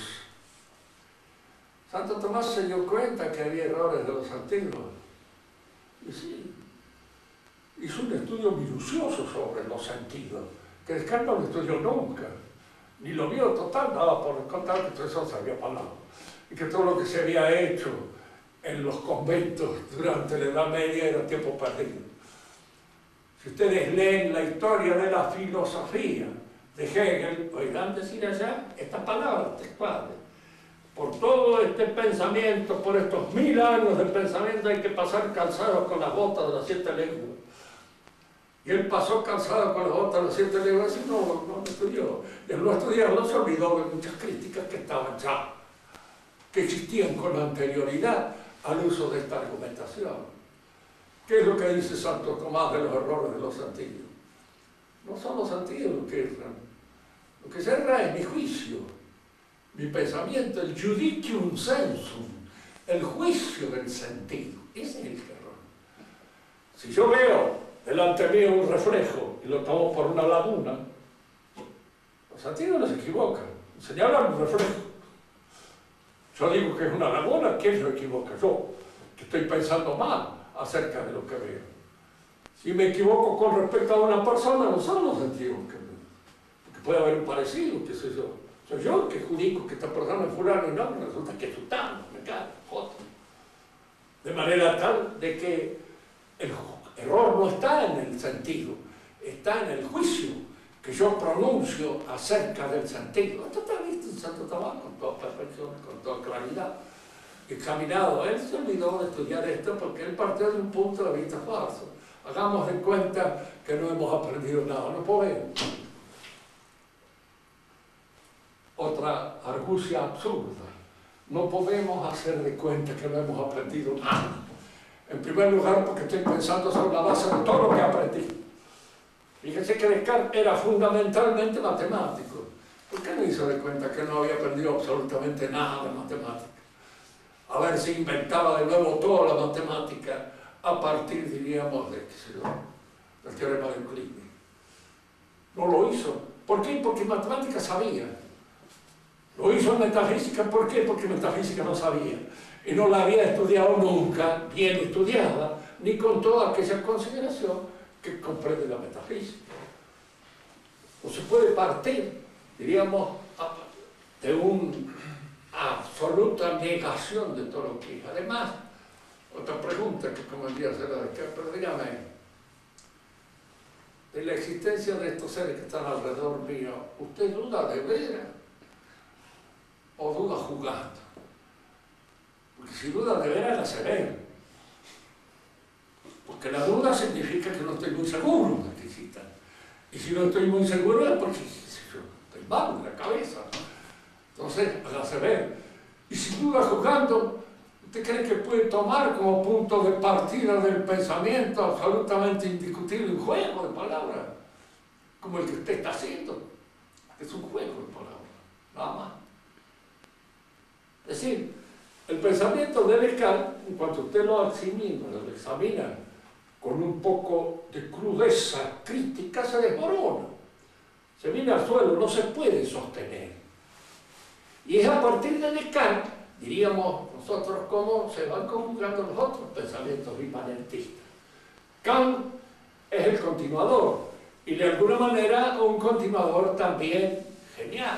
Santo Tomás se dio cuenta que había errores de los sentidos. Y sí, hizo un estudio minucioso sobre los sentidos, que Descartes no lo estudió nunca, ni lo vio total, nada por contar que todo eso se había palado, y que todo lo que se había hecho en los conventos durante la Edad Media era tiempo perdido. Si ustedes leen la historia de la filosofía de Hegel, oirán decir allá estas palabras textuales: por todo este pensamiento, por estos 1000 años de pensamiento, hay que pasar calzados con las botas de las 7 leguas. Y él pasó calzado con las botas de las 7 leguas y no estudió. Y al no estudiarlo se olvidó de muchas críticas que estaban ya, que existían con anterioridad al uso de esta argumentación. ¿Qué es lo que dice Santo Tomás de los errores de los sentidos? No son los sentidos lo que erran. Lo que se erra es mi juicio, mi pensamiento, el judicium sensum, el juicio del sentido. Ese es el error. Si yo veo delante mío un reflejo y lo tomo por una laguna, los sentidos no se equivocan, señalan un reflejo. Yo digo que es una laguna, ¿quién se equivoca? Yo, que estoy pensando mal acerca de lo que veo. Si me equivoco con respecto a una persona, no son los sentidos que veo. Porque puede haber un parecido, qué sé yo. Soy yo el que judico que esta persona es fulano y no, resulta que es sutano, me cae, joder. De manera tal de que el error no está en el sentido, está en el juicio que yo pronuncio acerca del sentido. Esto está visto en Santo Tomás con toda perfección, con toda claridad. Examinado, él se olvidó de estudiar esto porque él partió de un punto de vista falso. Hagamos de cuenta que no hemos aprendido nada, no podemos. Otra argucia absurda. No podemos hacer de cuenta que no hemos aprendido nada. En primer lugar, porque estoy pensando sobre la base de todo lo que aprendí. Fíjense que Descartes era fundamentalmente matemático. ¿Por qué no hizo de cuenta que no había aprendido absolutamente nada de matemática? A ver si inventaba de nuevo toda la matemática a partir, diríamos, del teorema de Euclides. No lo hizo. ¿Por qué? Porque matemática sabía. Lo hizo en metafísica, ¿por qué? Porque metafísica no sabía. Y no la había estudiado nunca, bien estudiada, ni con toda aquella consideración que comprende la metafísica. O se puede partir, diríamos, de una absoluta negación de todo lo que es. Además, otra pregunta que convendría hacer a Descartes, pero dígame, de la existencia de estos seres que están alrededor mío, ¿usted duda de veras o duda jugando? Porque si duda de veras, la se ve. Porque la duda significa que no estoy muy seguro de que existan. Y si no estoy muy seguro es porque yo estoy mal de la cabeza. Entonces, hágase ver. Y si duda jugando, ¿usted cree que puede tomar como punto de partida del pensamiento absolutamente indiscutible un juego de palabras? Como el que usted está haciendo. Es un juego de palabras, nada más. Es decir, el pensamiento de Descartes, en cuanto usted lo examina con un poco de crudeza crítica, se desmorona. Se viene al suelo, no se puede sostener. Y es a partir de Descartes, diríamos nosotros, cómo se van conjugando los otros pensamientos imanentistas. Kant es el continuador, y de alguna manera un continuador también genial.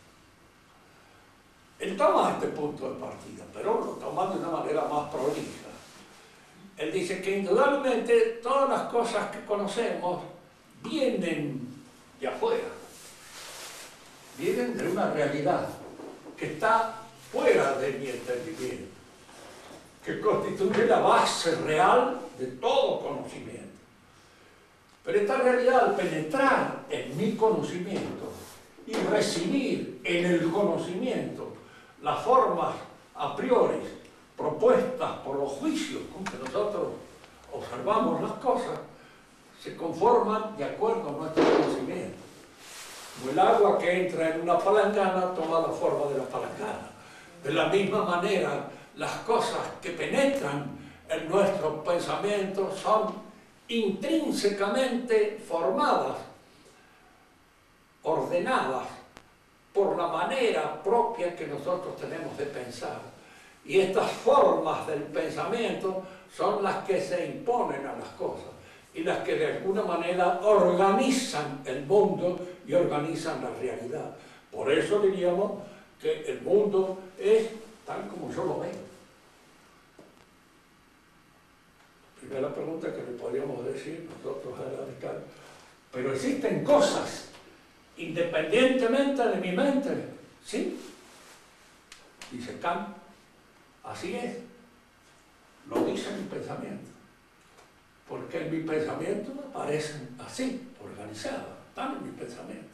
Él toma este punto de partida, pero lo toma de una manera más prolija. Él dice que indudablemente todas las cosas que conocemos vienen de afuera, vienen de una realidad que está fuera de mi entendimiento, que constituye la base real de todo conocimiento. Pero esta realidad, al penetrar en mi conocimiento y recibir en el conocimiento las formas a priori propuestas por los juicios con que nosotros observamos las cosas, se conforman de acuerdo a nuestro conocimiento. Como el agua que entra en una palangana toma la forma de la palangana. De la misma manera, las cosas que penetran en nuestro pensamiento son intrínsecamente formadas, ordenadas por la manera propia que nosotros tenemos de pensar. Y estas formas del pensamiento son las que se imponen a las cosas y las que de alguna manera organizan el mundo y organizan la realidad. Por eso diríamos que el mundo es tal como yo lo veo. Primera pregunta que le podríamos decir nosotros a Descartes, pero existen cosas independientemente de mi mente, ¿sí? Dice Kant, así es, lo dice mi pensamiento, porque en mi pensamiento aparecen así, organizadas, están en mi pensamiento.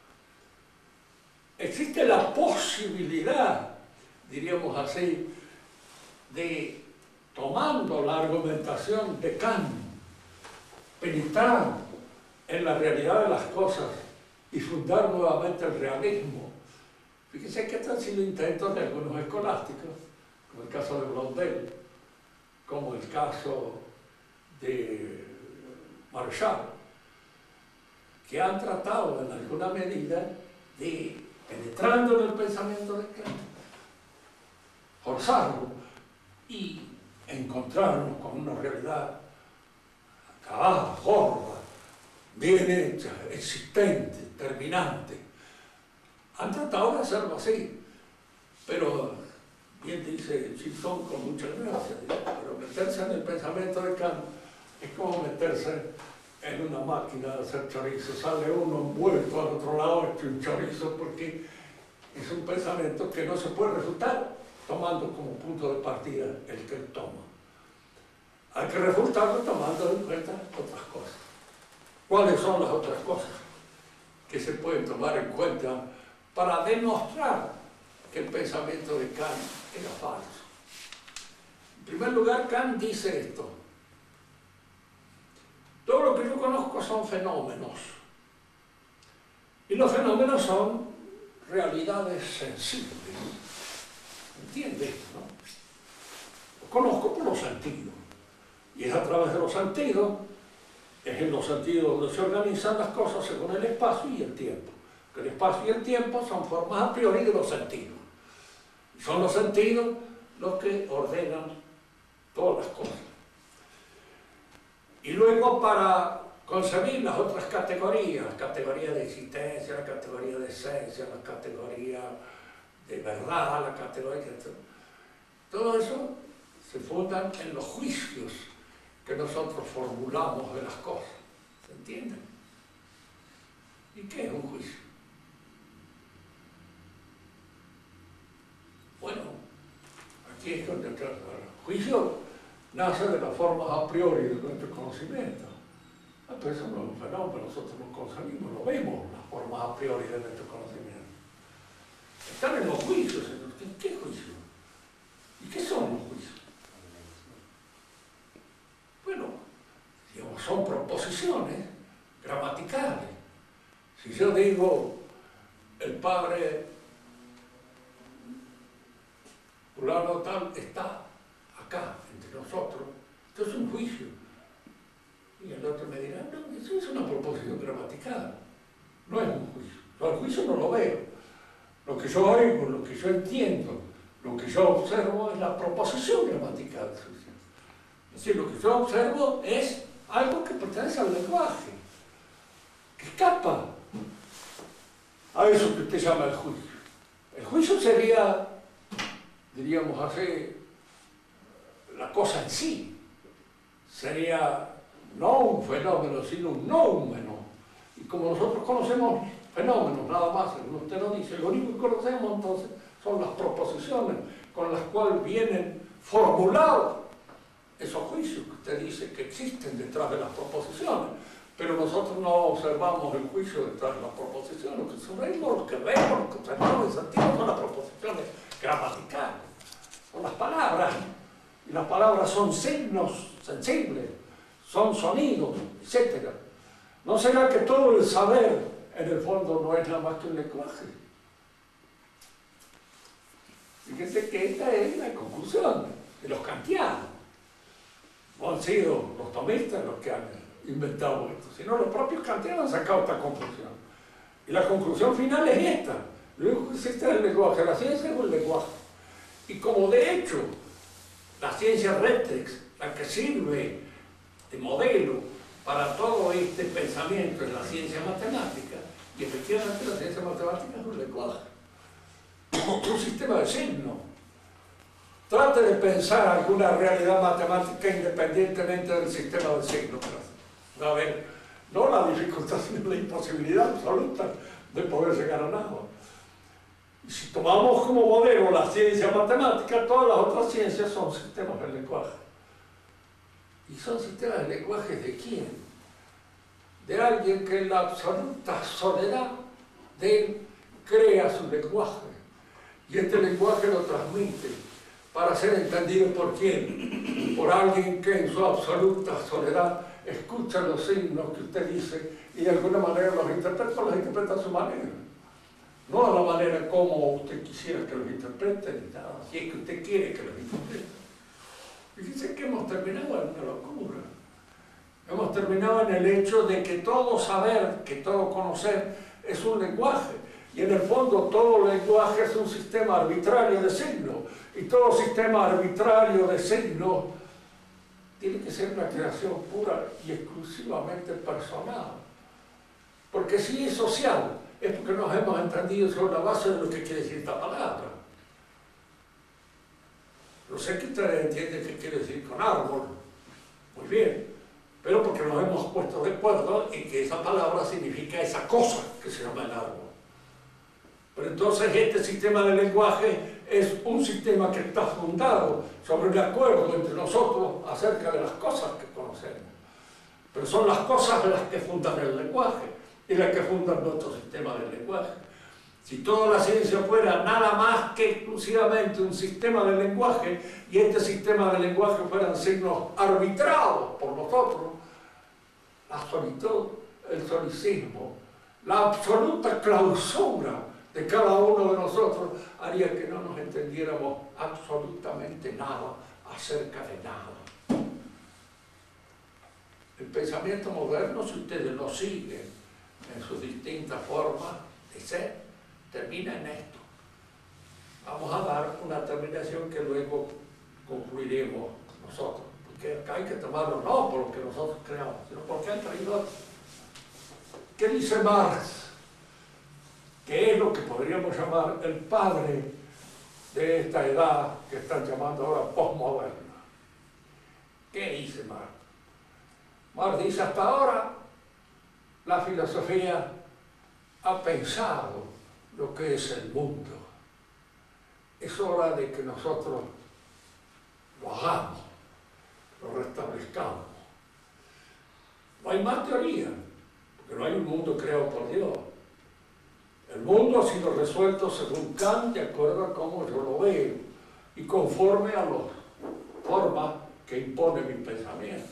Existe la posibilidad, diríamos así, de, tomando la argumentación de Kant, penetrar en la realidad de las cosas y fundar nuevamente el realismo. Fíjense que estos han sido intentos de algunos escolásticos, como el caso de Blondel, como el caso de Marchal, que han tratado en alguna medida de, penetrando en el pensamiento de Kant, forzarlo y encontrarnos con una realidad acabada, gorda, bien hecha, existente, terminante. Han tratado de hacerlo así, pero bien dice Simpson con mucha gracia, pero meterse en el pensamiento de Kant es como meterse en una máquina de hacer chorizo, sale uno envuelto al otro lado hecho un chorizo, porque es un pensamiento que no se puede refutar tomando como punto de partida el que él toma. Hay que refutarlo tomando en cuenta otras cosas. ¿Cuáles son las otras cosas que se pueden tomar en cuenta para demostrar que el pensamiento de Kant era falso? En primer lugar, Kant dice esto: todo lo que yo conozco son fenómenos, y los fenómenos son realidades sensibles. ¿Entiendes esto, no? Lo conozco por los sentidos, y es a través de los sentidos, es en los sentidos donde se organizan las cosas según el espacio y el tiempo. Que el espacio y el tiempo son formas a priori de los sentidos. Y son los sentidos los que ordenan todas las cosas. Y luego, para concebir las otras categorías, la categoría de existencia, la categoría de esencia, la categoría de verdad, la categoría de... todo eso se fundan en los juicios que nosotros formulamos de las cosas. ¿Se entiende? ¿Y qué es un juicio? Bueno, aquí es donde el juicio nace de las formas a priori de nuestro conocimiento. Pero eso no es un fenómeno, nosotros lo concebimos, lo vemos, las formas a priori de nuestro conocimiento. Están en los juicios. ¿Qué juicio? ¿Y qué son los juicios? Bueno, digamos, son proposiciones gramaticales. Si yo digo, el padre fulano tal está acá, entre nosotros, esto es un juicio. Y el otro me dirá, no, eso es una proposición gramatical, no es un juicio. Yo el juicio no lo veo. Lo que yo oigo, lo que yo entiendo, lo que yo observo es la proposición gramatical. Es decir, lo que yo observo es algo que pertenece al lenguaje, que escapa a eso que usted llama el juicio. El juicio sería, diríamos así, la cosa en sí. Sería no un fenómeno, sino un nóumeno. Y como nosotros conocemos fenómenos, nada más, usted no dice, lo único que conocemos entonces son las proposiciones con las cuales vienen formulados esos juicios que usted dice que existen detrás de las proposiciones. Pero nosotros no observamos el juicio detrás de las proposiciones, lo que observamos, lo que vemos, lo que observamos y sentimos son las proposiciones gramaticales, son las palabras. Y las palabras son signos sensibles, son sonidos, etc. ¿No será que todo el saber, en el fondo, no es nada más que un lenguaje? Fíjense que esta es la conclusión de los kantianos. No han sido los tomistas los que han inventado esto, sino los propios kantianos han sacado esta conclusión. Y la conclusión final es esta: lo único que existe es el lenguaje, la ciencia es un lenguaje. Y como de hecho, la ciencia rectex, la que sirve de modelo para todo este pensamiento en la ciencia matemática, y efectivamente la ciencia matemática es un lenguaje, un sistema de signos. Trate de pensar alguna realidad matemática independientemente del sistema de signos. A ver, no la dificultad, sino la imposibilidad absoluta de poder llegar a nada. Y si tomamos como modelo la ciencia matemática, todas las otras ciencias son sistemas de lenguaje. ¿Y son sistemas de lenguaje de quién? De alguien que en la absoluta soledad de él crea su lenguaje. Y este lenguaje lo transmite para ser entendido por quién. Por alguien que en su absoluta soledad escucha los signos que usted dice y de alguna manera los interpreta a su manera. No a la manera como usted quisiera que los interpreten, ni nada, si es que usted quiere que los interpreten. Fíjense que hemos terminado en una locura. Hemos terminado en el hecho de que todo saber, que todo conocer es un lenguaje. Y en el fondo todo lenguaje es un sistema arbitrario de signos. Y todo sistema arbitrario de signos tiene que ser una creación pura y exclusivamente personal. Porque si es social, es porque nos hemos entendido sobre la base de lo que quiere decir esta palabra. Yo sé que ustedes entienden qué quiere decir con árbol. Muy bien. pero porque nos hemos puesto de acuerdo en que esa palabra significa esa cosa que se llama el árbol. Pero entonces este sistema de lenguaje es un sistema que está fundado sobre el acuerdo entre nosotros acerca de las cosas que conocemos. Pero son las cosas las que fundan el lenguaje y las que fundan nuestro sistema de lenguaje. Si toda la ciencia fuera nada más que exclusivamente un sistema de lenguaje y este sistema de lenguaje fueran signos arbitrados por nosotros, la solitud, el solicismo, la absoluta clausura de cada uno de nosotros haría que no nos entendiéramos absolutamente nada acerca de nada. El pensamiento moderno, si ustedes lo siguen en sus distintas formas de ser, termina en esto. Vamos a dar una terminación que luego concluiremos nosotros, porque acá hay que tomarlo no por lo que nosotros creamos, sino porque han traído otros. ¿Qué dice Marx? Que es lo que podríamos llamar el padre de esta edad que están llamando ahora postmoderna. ¿Qué dice Marx? Marx dice, hasta ahora la filosofía ha pensado lo que es el mundo. Es hora de que nosotros lo hagamos, lo restablezcamos. No hay más teoría, porque no hay un mundo creado por Dios. El mundo ha sido resuelto según Kant, de acuerdo a cómo yo lo veo, y conforme a las formas que impone mi pensamiento.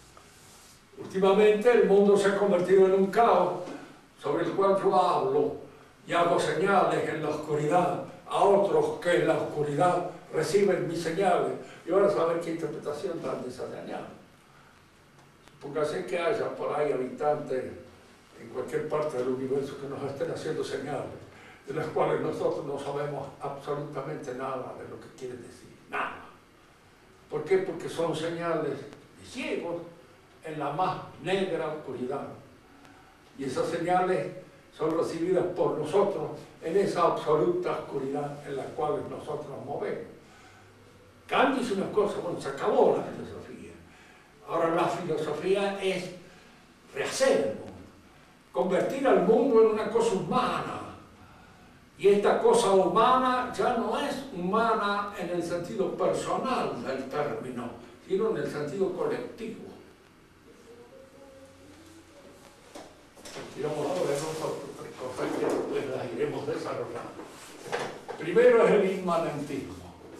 Últimamente el mundo se ha convertido en un caos sobre el cual yo hablo y hago señales en la oscuridad a otros que en la oscuridad reciben mis señales. Y ahora saber qué interpretación dan de esas señales. Porque así que haya por ahí habitantes en cualquier parte del universo que nos estén haciendo señales, de las cuales nosotros no sabemos absolutamente nada de lo que quieren decir, nada. ¿Por qué? Porque son señales de ciegos en la más negra oscuridad. Y esas señales son recibidas por nosotros en esa absoluta oscuridad en la cual nosotros nos movemos. Kant dice una cosa, bueno, se acabó la filosofía. Ahora la filosofía es rehacer el mundo, convertir al mundo en una cosa humana. Y esta cosa humana ya no es humana en el sentido personal del término, sino en el sentido colectivo. Y vamos a ver otras cosas que después las iremos desarrollando. Primero es el inmanentismo.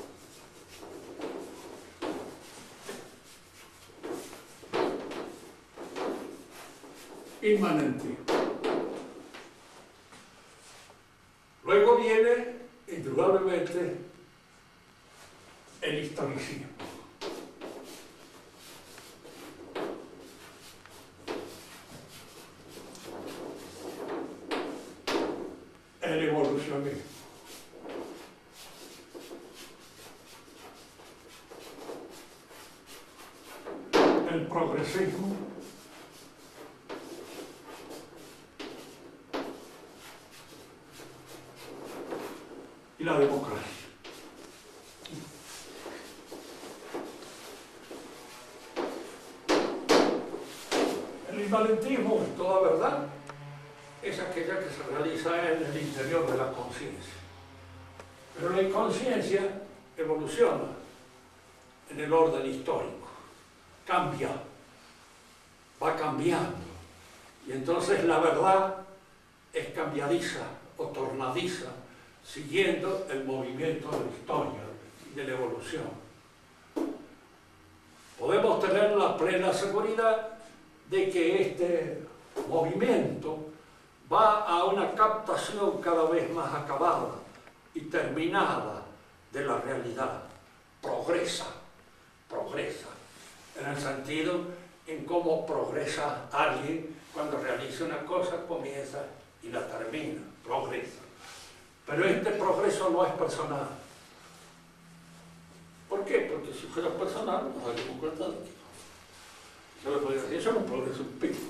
Inmanentismo. Luego viene, indudablemente, el historicismo. El evolucionismo. El progresismo. Y la democracia. El inmanentismo, en toda verdad, es aquella que se realiza en el interior de la conciencia. Pero la inconsciencia evoluciona en el orden histórico, cambia, va cambiando. Y entonces la verdad es cambiadiza o tornadiza, siguiendo el movimiento de la historia y de la evolución. Podemos tener la plena seguridad de que este movimiento va a una captación cada vez más acabada y terminada de la realidad. Progresa, en el sentido en cómo progresa alguien cuando realiza una cosa, comienza y la termina, progresa. Pero este progreso no es personal. ¿Por qué? Porque si fuera personal, nos daríamos cuenta de que yo le podría decir, yo no progreso un pico.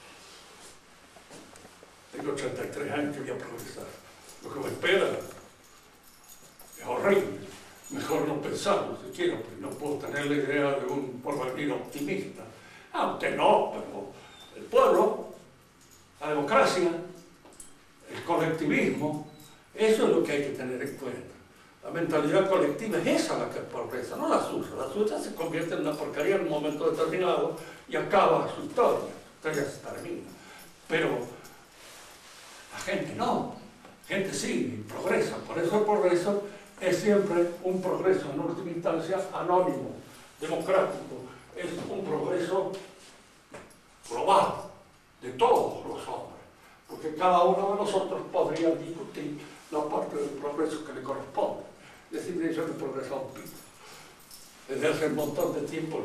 Tengo 83 años que voy a progresar. Lo que me espera es horrible. Mejor no pensarlo, si quiero, porque no puedo tener la idea de un porvenir optimista. Ah, usted no, pero el pueblo, la democracia, el colectivismo, eso es lo que hay que tener en cuenta. La mentalidad colectiva es esa la que progresa, no la suya. La suya se convierte en una porquería en un momento determinado y acaba su historia. Su historia se termina. Pero la gente no. La gente sigue y progresa. Por eso el progreso es siempre un progreso, en última instancia, anónimo, democrático. Es un progreso global de todos los hombres. Porque cada uno de nosotros podría discutir la parte del progreso que le corresponde. Es decir, yo he progresado un poquito desde hace un montón de tiempo.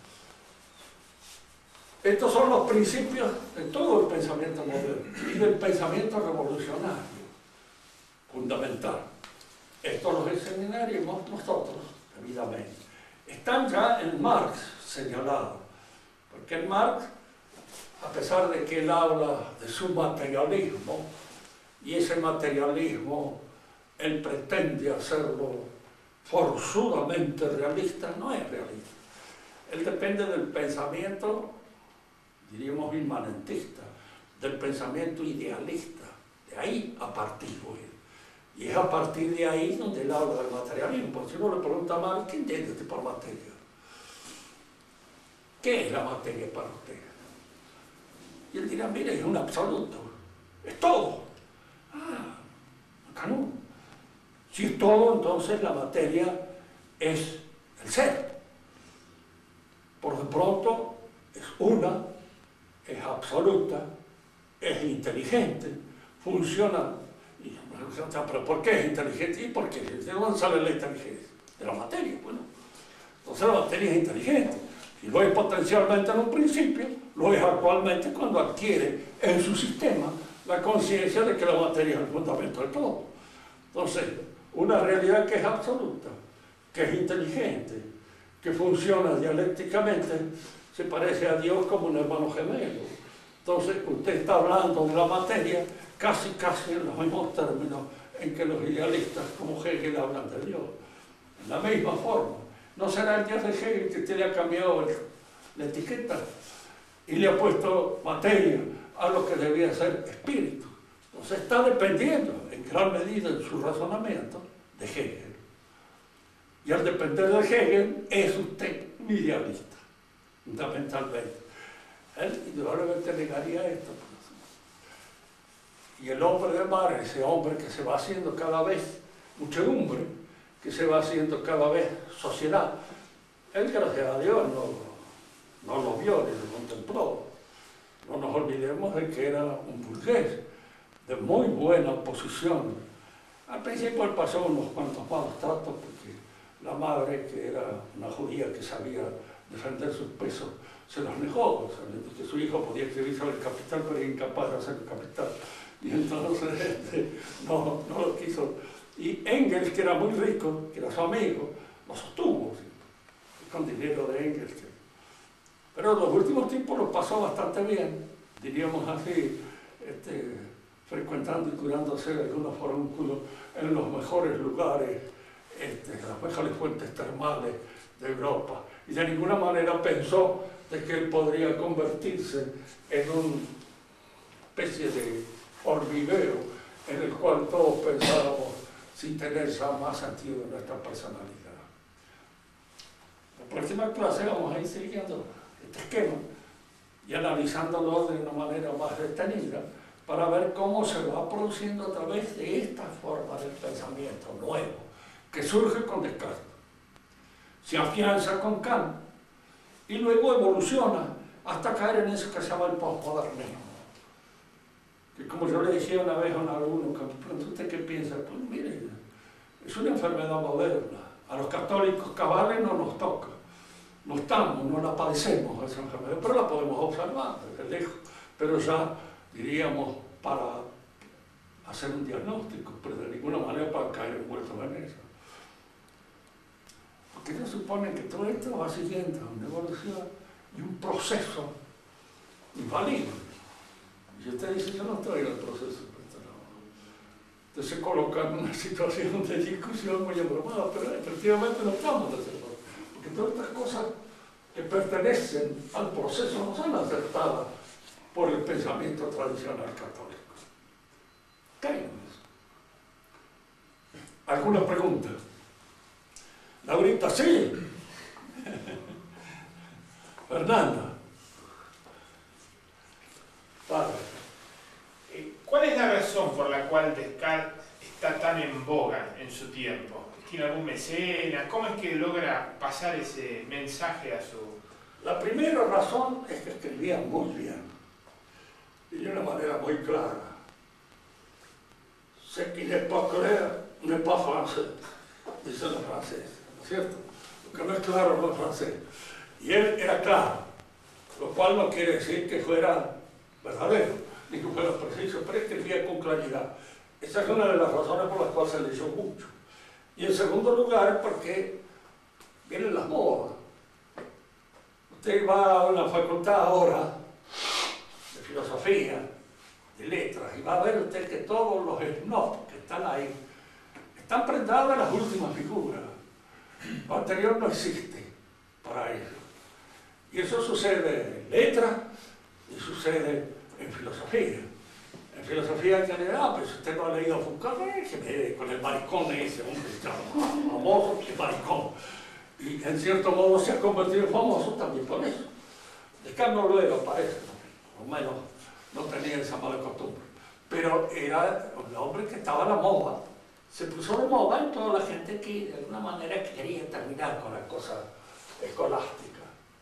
Estos son los principios de todo el pensamiento moderno y del pensamiento revolucionario, fundamental. Esto los enseñaremos nosotros, debidamente. Están ya en Marx señalados, porque en Marx, a pesar de que él habla de su materialismo, y ese materialismo él pretende hacerlo forzudamente realista, no es realista. Él depende del pensamiento, diríamos, inmanentista, del pensamiento idealista. De ahí ha partido él. Y es a partir de ahí donde él habla del materialismo. Porque si uno le pregunta a Marx, ¿qué entiende usted por materia? ¿Qué es la materia para usted? Y él dirá, mire, es un absoluto. Es todo. Ah, acá no. Si es todo, entonces la materia es el ser. Por de pronto es una, es absoluta, es inteligente, funciona. ¿Pero por qué es inteligente? ¿Y por qué? ¿De dónde sale la inteligencia? De la materia, bueno. Entonces la materia es inteligente. Y lo es potencialmente en un principio, lo es actualmente cuando adquiere en su sistema la conciencia de que la materia es el fundamento de todo. Entonces, una realidad que es absoluta, que es inteligente, que funciona dialécticamente, se parece a Dios como un hermano gemelo. Entonces, usted está hablando de la materia casi en los mismos términos en que los idealistas como Hegel hablan de Dios. En la misma forma. No será el Dios de Hegel que usted le ha cambiado la etiqueta y le ha puesto materia a lo que debía ser espíritu. Entonces está dependiendo en gran medida en su razonamiento de Hegel. Y al depender de Hegel es usted un idealista, fundamentalmente. Él indudablemente negaría esto. Y el hombre de mar, ese hombre que se va haciendo cada vez muchedumbre, que se va haciendo cada vez sociedad, él, gracias a Dios, no lo vio ni lo contempló. No nos olvidemos de que era un burgués de muy buena posición. Al principio él pasó unos cuantos malos tratos porque la madre, que era una judía que sabía defender sus pesos, se los negó. O sea, que su hijo podía escribir sobre el capital, pero era incapaz de hacer el capital. Y entonces no lo quiso. Y Engels, que era muy rico, que era su amigo, lo sostuvo, ¿sí? Con dinero de Engels. Pero en los últimos tiempos lo pasó bastante bien, diríamos así, frecuentando y curándose de algunos forúnculos en los mejores lugares, las mejores fuentes termales de Europa. Y de ninguna manera pensó de que él podría convertirse en una especie de hormiguero en el cual todos pensábamos sin tener ya más sentido en nuestra personalidad. La próxima clase vamos a ir siguiendo este esquema y analizándolo de una manera más detenida para ver cómo se va produciendo a través de esta forma del pensamiento nuevo que surge con Descartes, se afianza con Kant y luego evoluciona hasta caer en eso que se llama el postmodernismo. Que como yo le decía una vez a un alumno, ¿usted qué piensa? Pues mire, es una enfermedad moderna. A los católicos cabales no nos toca. No estamos, no la padecemos esa enfermedad, pero la podemos observar desde lejos. Pero ya, diríamos, para hacer un diagnóstico, pero de ninguna manera para caer envueltos en eso. Porque ellos suponen que todo esto va siguiendo una evolución y un proceso infalible. Y usted dice, yo no estoy en el proceso. Usted se coloca en una situación de discusión muy abrumada, pero efectivamente no estamos de ese modo. Porque todas estas cosas que pertenecen al proceso no son aceptadas por el pensamiento tradicional católico. Caigan eso. ¿Alguna pregunta? Laurita, sí. Fernanda. Padre. ¿Cuál es la razón por la cual Descartes está tan en boga en su tiempo? ¿Tiene algún mecenas? ¿Cómo es que logra pasar ese mensaje a su...? La primera razón es que escribía muy bien y de una manera muy clara. Ce qui n'est pas clair n'est pas français, dicen los franceses, ¿no es cierto? Lo que no es claro no es francés. Y él era claro, lo cual no quiere decir que fuera verdadero, ni que fuera preciso, pero escribía con claridad. Esa es una de las razones por las cuales se leyó mucho. Y en segundo lugar, porque vienen las modas. Usted va a una facultad ahora de filosofía, de letras, y va a ver usted que todos los snobs que están ahí están prendados de las últimas figuras. Lo anterior no existe para ellos. Y eso sucede en letras y sucede en filosofía. En filosofía en general, pues usted no ha leído Foucault, con el maricón ese, hombre, famoso y maricón. Y en cierto modo se ha convertido en famoso también por eso. Descartes no lo parece, o menos no tenía esa mala costumbre. Pero era un hombre que estaba a la moda. Se puso de moda en toda la gente que de alguna manera quería terminar con la cosa escolástica.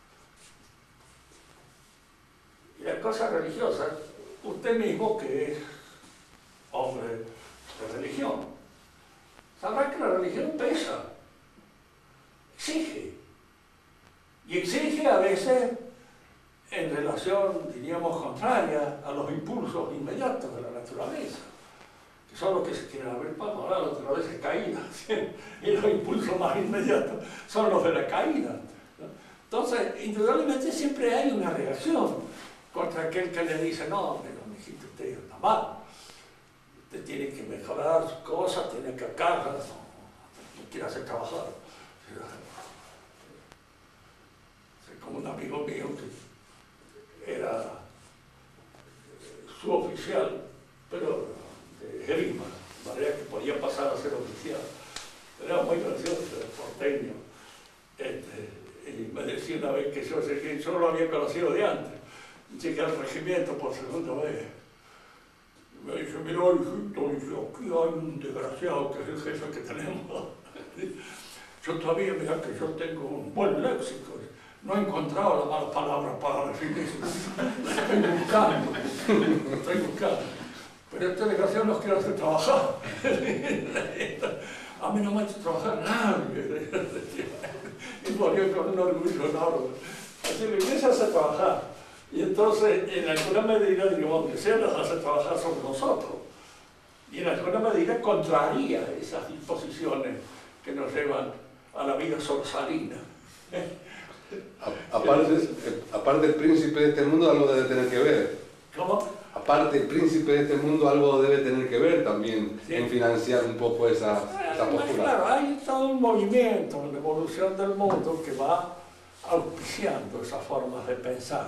Y la cosa religiosa, usted mismo que es hombre de religión, sabrá que la religión pesa, exige. Y exige a veces en relación, diríamos, contraria a los impulsos inmediatos de la naturaleza, que son los que se quieren abrir paso. Ahora la naturaleza es caída, y los impulsos más inmediatos son los de la caída. Entonces, indudablemente siempre hay una reacción contra aquel que le dice, no, pero mijito, usted está mal, usted tiene que mejorar sus cosas, tiene que acá, no quiere hacer trabajar. Como un amigo mío que era suboficial, pero de Jerima, de manera que podía pasar a ser oficial. Era muy gracioso, era porteño. Y me decía una vez que yo no lo había conocido de antes. Llegué al regimiento por segunda vez. Y me dice, mira, hijito, dice, aquí hay un desgraciado que es el jefe que tenemos. Yo todavía, mira que yo tengo un buen léxico. No he encontrado la mala palabra para definir eso. Estoy buscando. Pero este desgraciado nos quiere hacer trabajar. A mí no me ha hecho trabajar nadie. Y volvió con un orgullo enorme. Así que empieza a hacer trabajar. Y entonces, en alguna medida, digamos, aunque sea, nos hace trabajar sobre nosotros. Y en alguna medida contraría esas disposiciones que nos llevan a la vida sorsalina. Aparte el príncipe de este mundo algo debe tener que ver. ¿Cómo? Aparte el príncipe de este mundo algo debe tener que ver también, sí, en financiar un poco esa postura. Claro, hay todo un movimiento en la evolución del mundo que va auspiciando esas formas de pensar.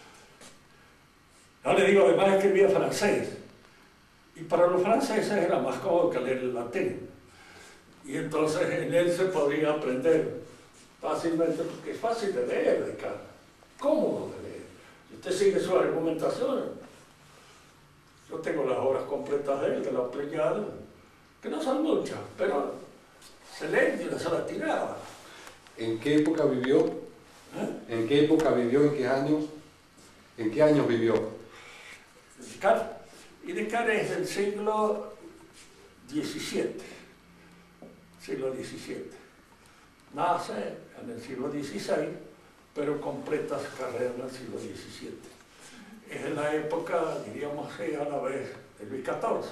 No le digo, además escribía francés, y para los franceses era más cómodo que leer el latín. Y entonces en él se podía aprender fácilmente, porque es fácil de leer Descartes, cómodo de leer. Si usted sigue su argumentación, yo tengo las obras completas de él, de la Pleiade, que no son muchas, pero se leen de una sola tirada. ¿En qué época vivió? ¿En qué época vivió? ¿En qué años? ¿En qué años vivió? Descartes. Y Descartes es del siglo XVII. Siglo XVII. Nace en el siglo XVI, pero completa su carrera en el siglo XVII. Es en la época, diríamos así, a la vez de Luis XIV.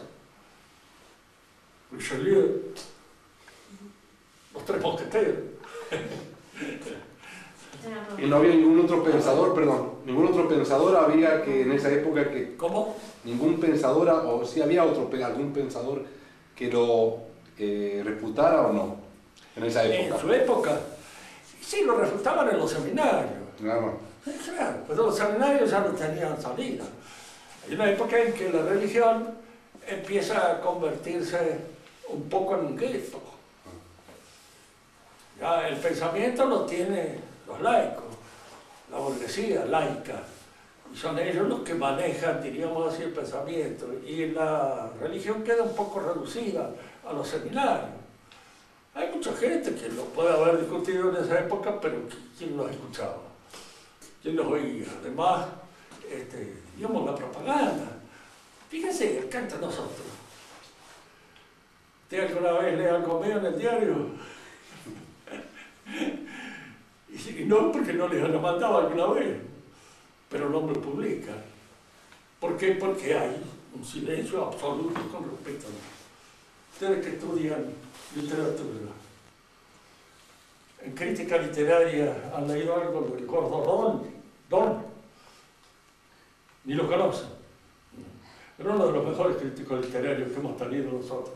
Richelieu, los tres mosqueteros. Y no había ningún otro pensador, perdón, ningún otro pensador había que en esa época que... ¿Cómo? Ningún pensador, o si había algún pensador que lo refutara o no, en esa época. En su época, Sí, lo refutaban en los seminarios. Nada más. Sí, claro, pero los seminarios ya no tenían salida. Hay una época en que la religión empieza a convertirse un poco en un gueto. Ya el pensamiento lo tienen los laicos, la burguesía laica, y son ellos los que manejan, diríamos así, el pensamiento, y la religión queda un poco reducida a los seminarios. Hay mucha gente que lo puede haber discutido en esa época, pero ¿quién los escuchaba? ¿Quién los oía? Además, digamos, la propaganda. Fíjense, acá entre nosotros. ¿Usted alguna vez lee algo mío en el diario? Y no porque no les han mandado alguna vez, pero no me publican. ¿Por qué? Porque hay un silencio absoluto con respecto a eso. Ustedes que estudian literatura, en crítica literaria han leído algo del gordo Don, ni lo conocen. Era uno de los mejores críticos literarios que hemos tenido nosotros.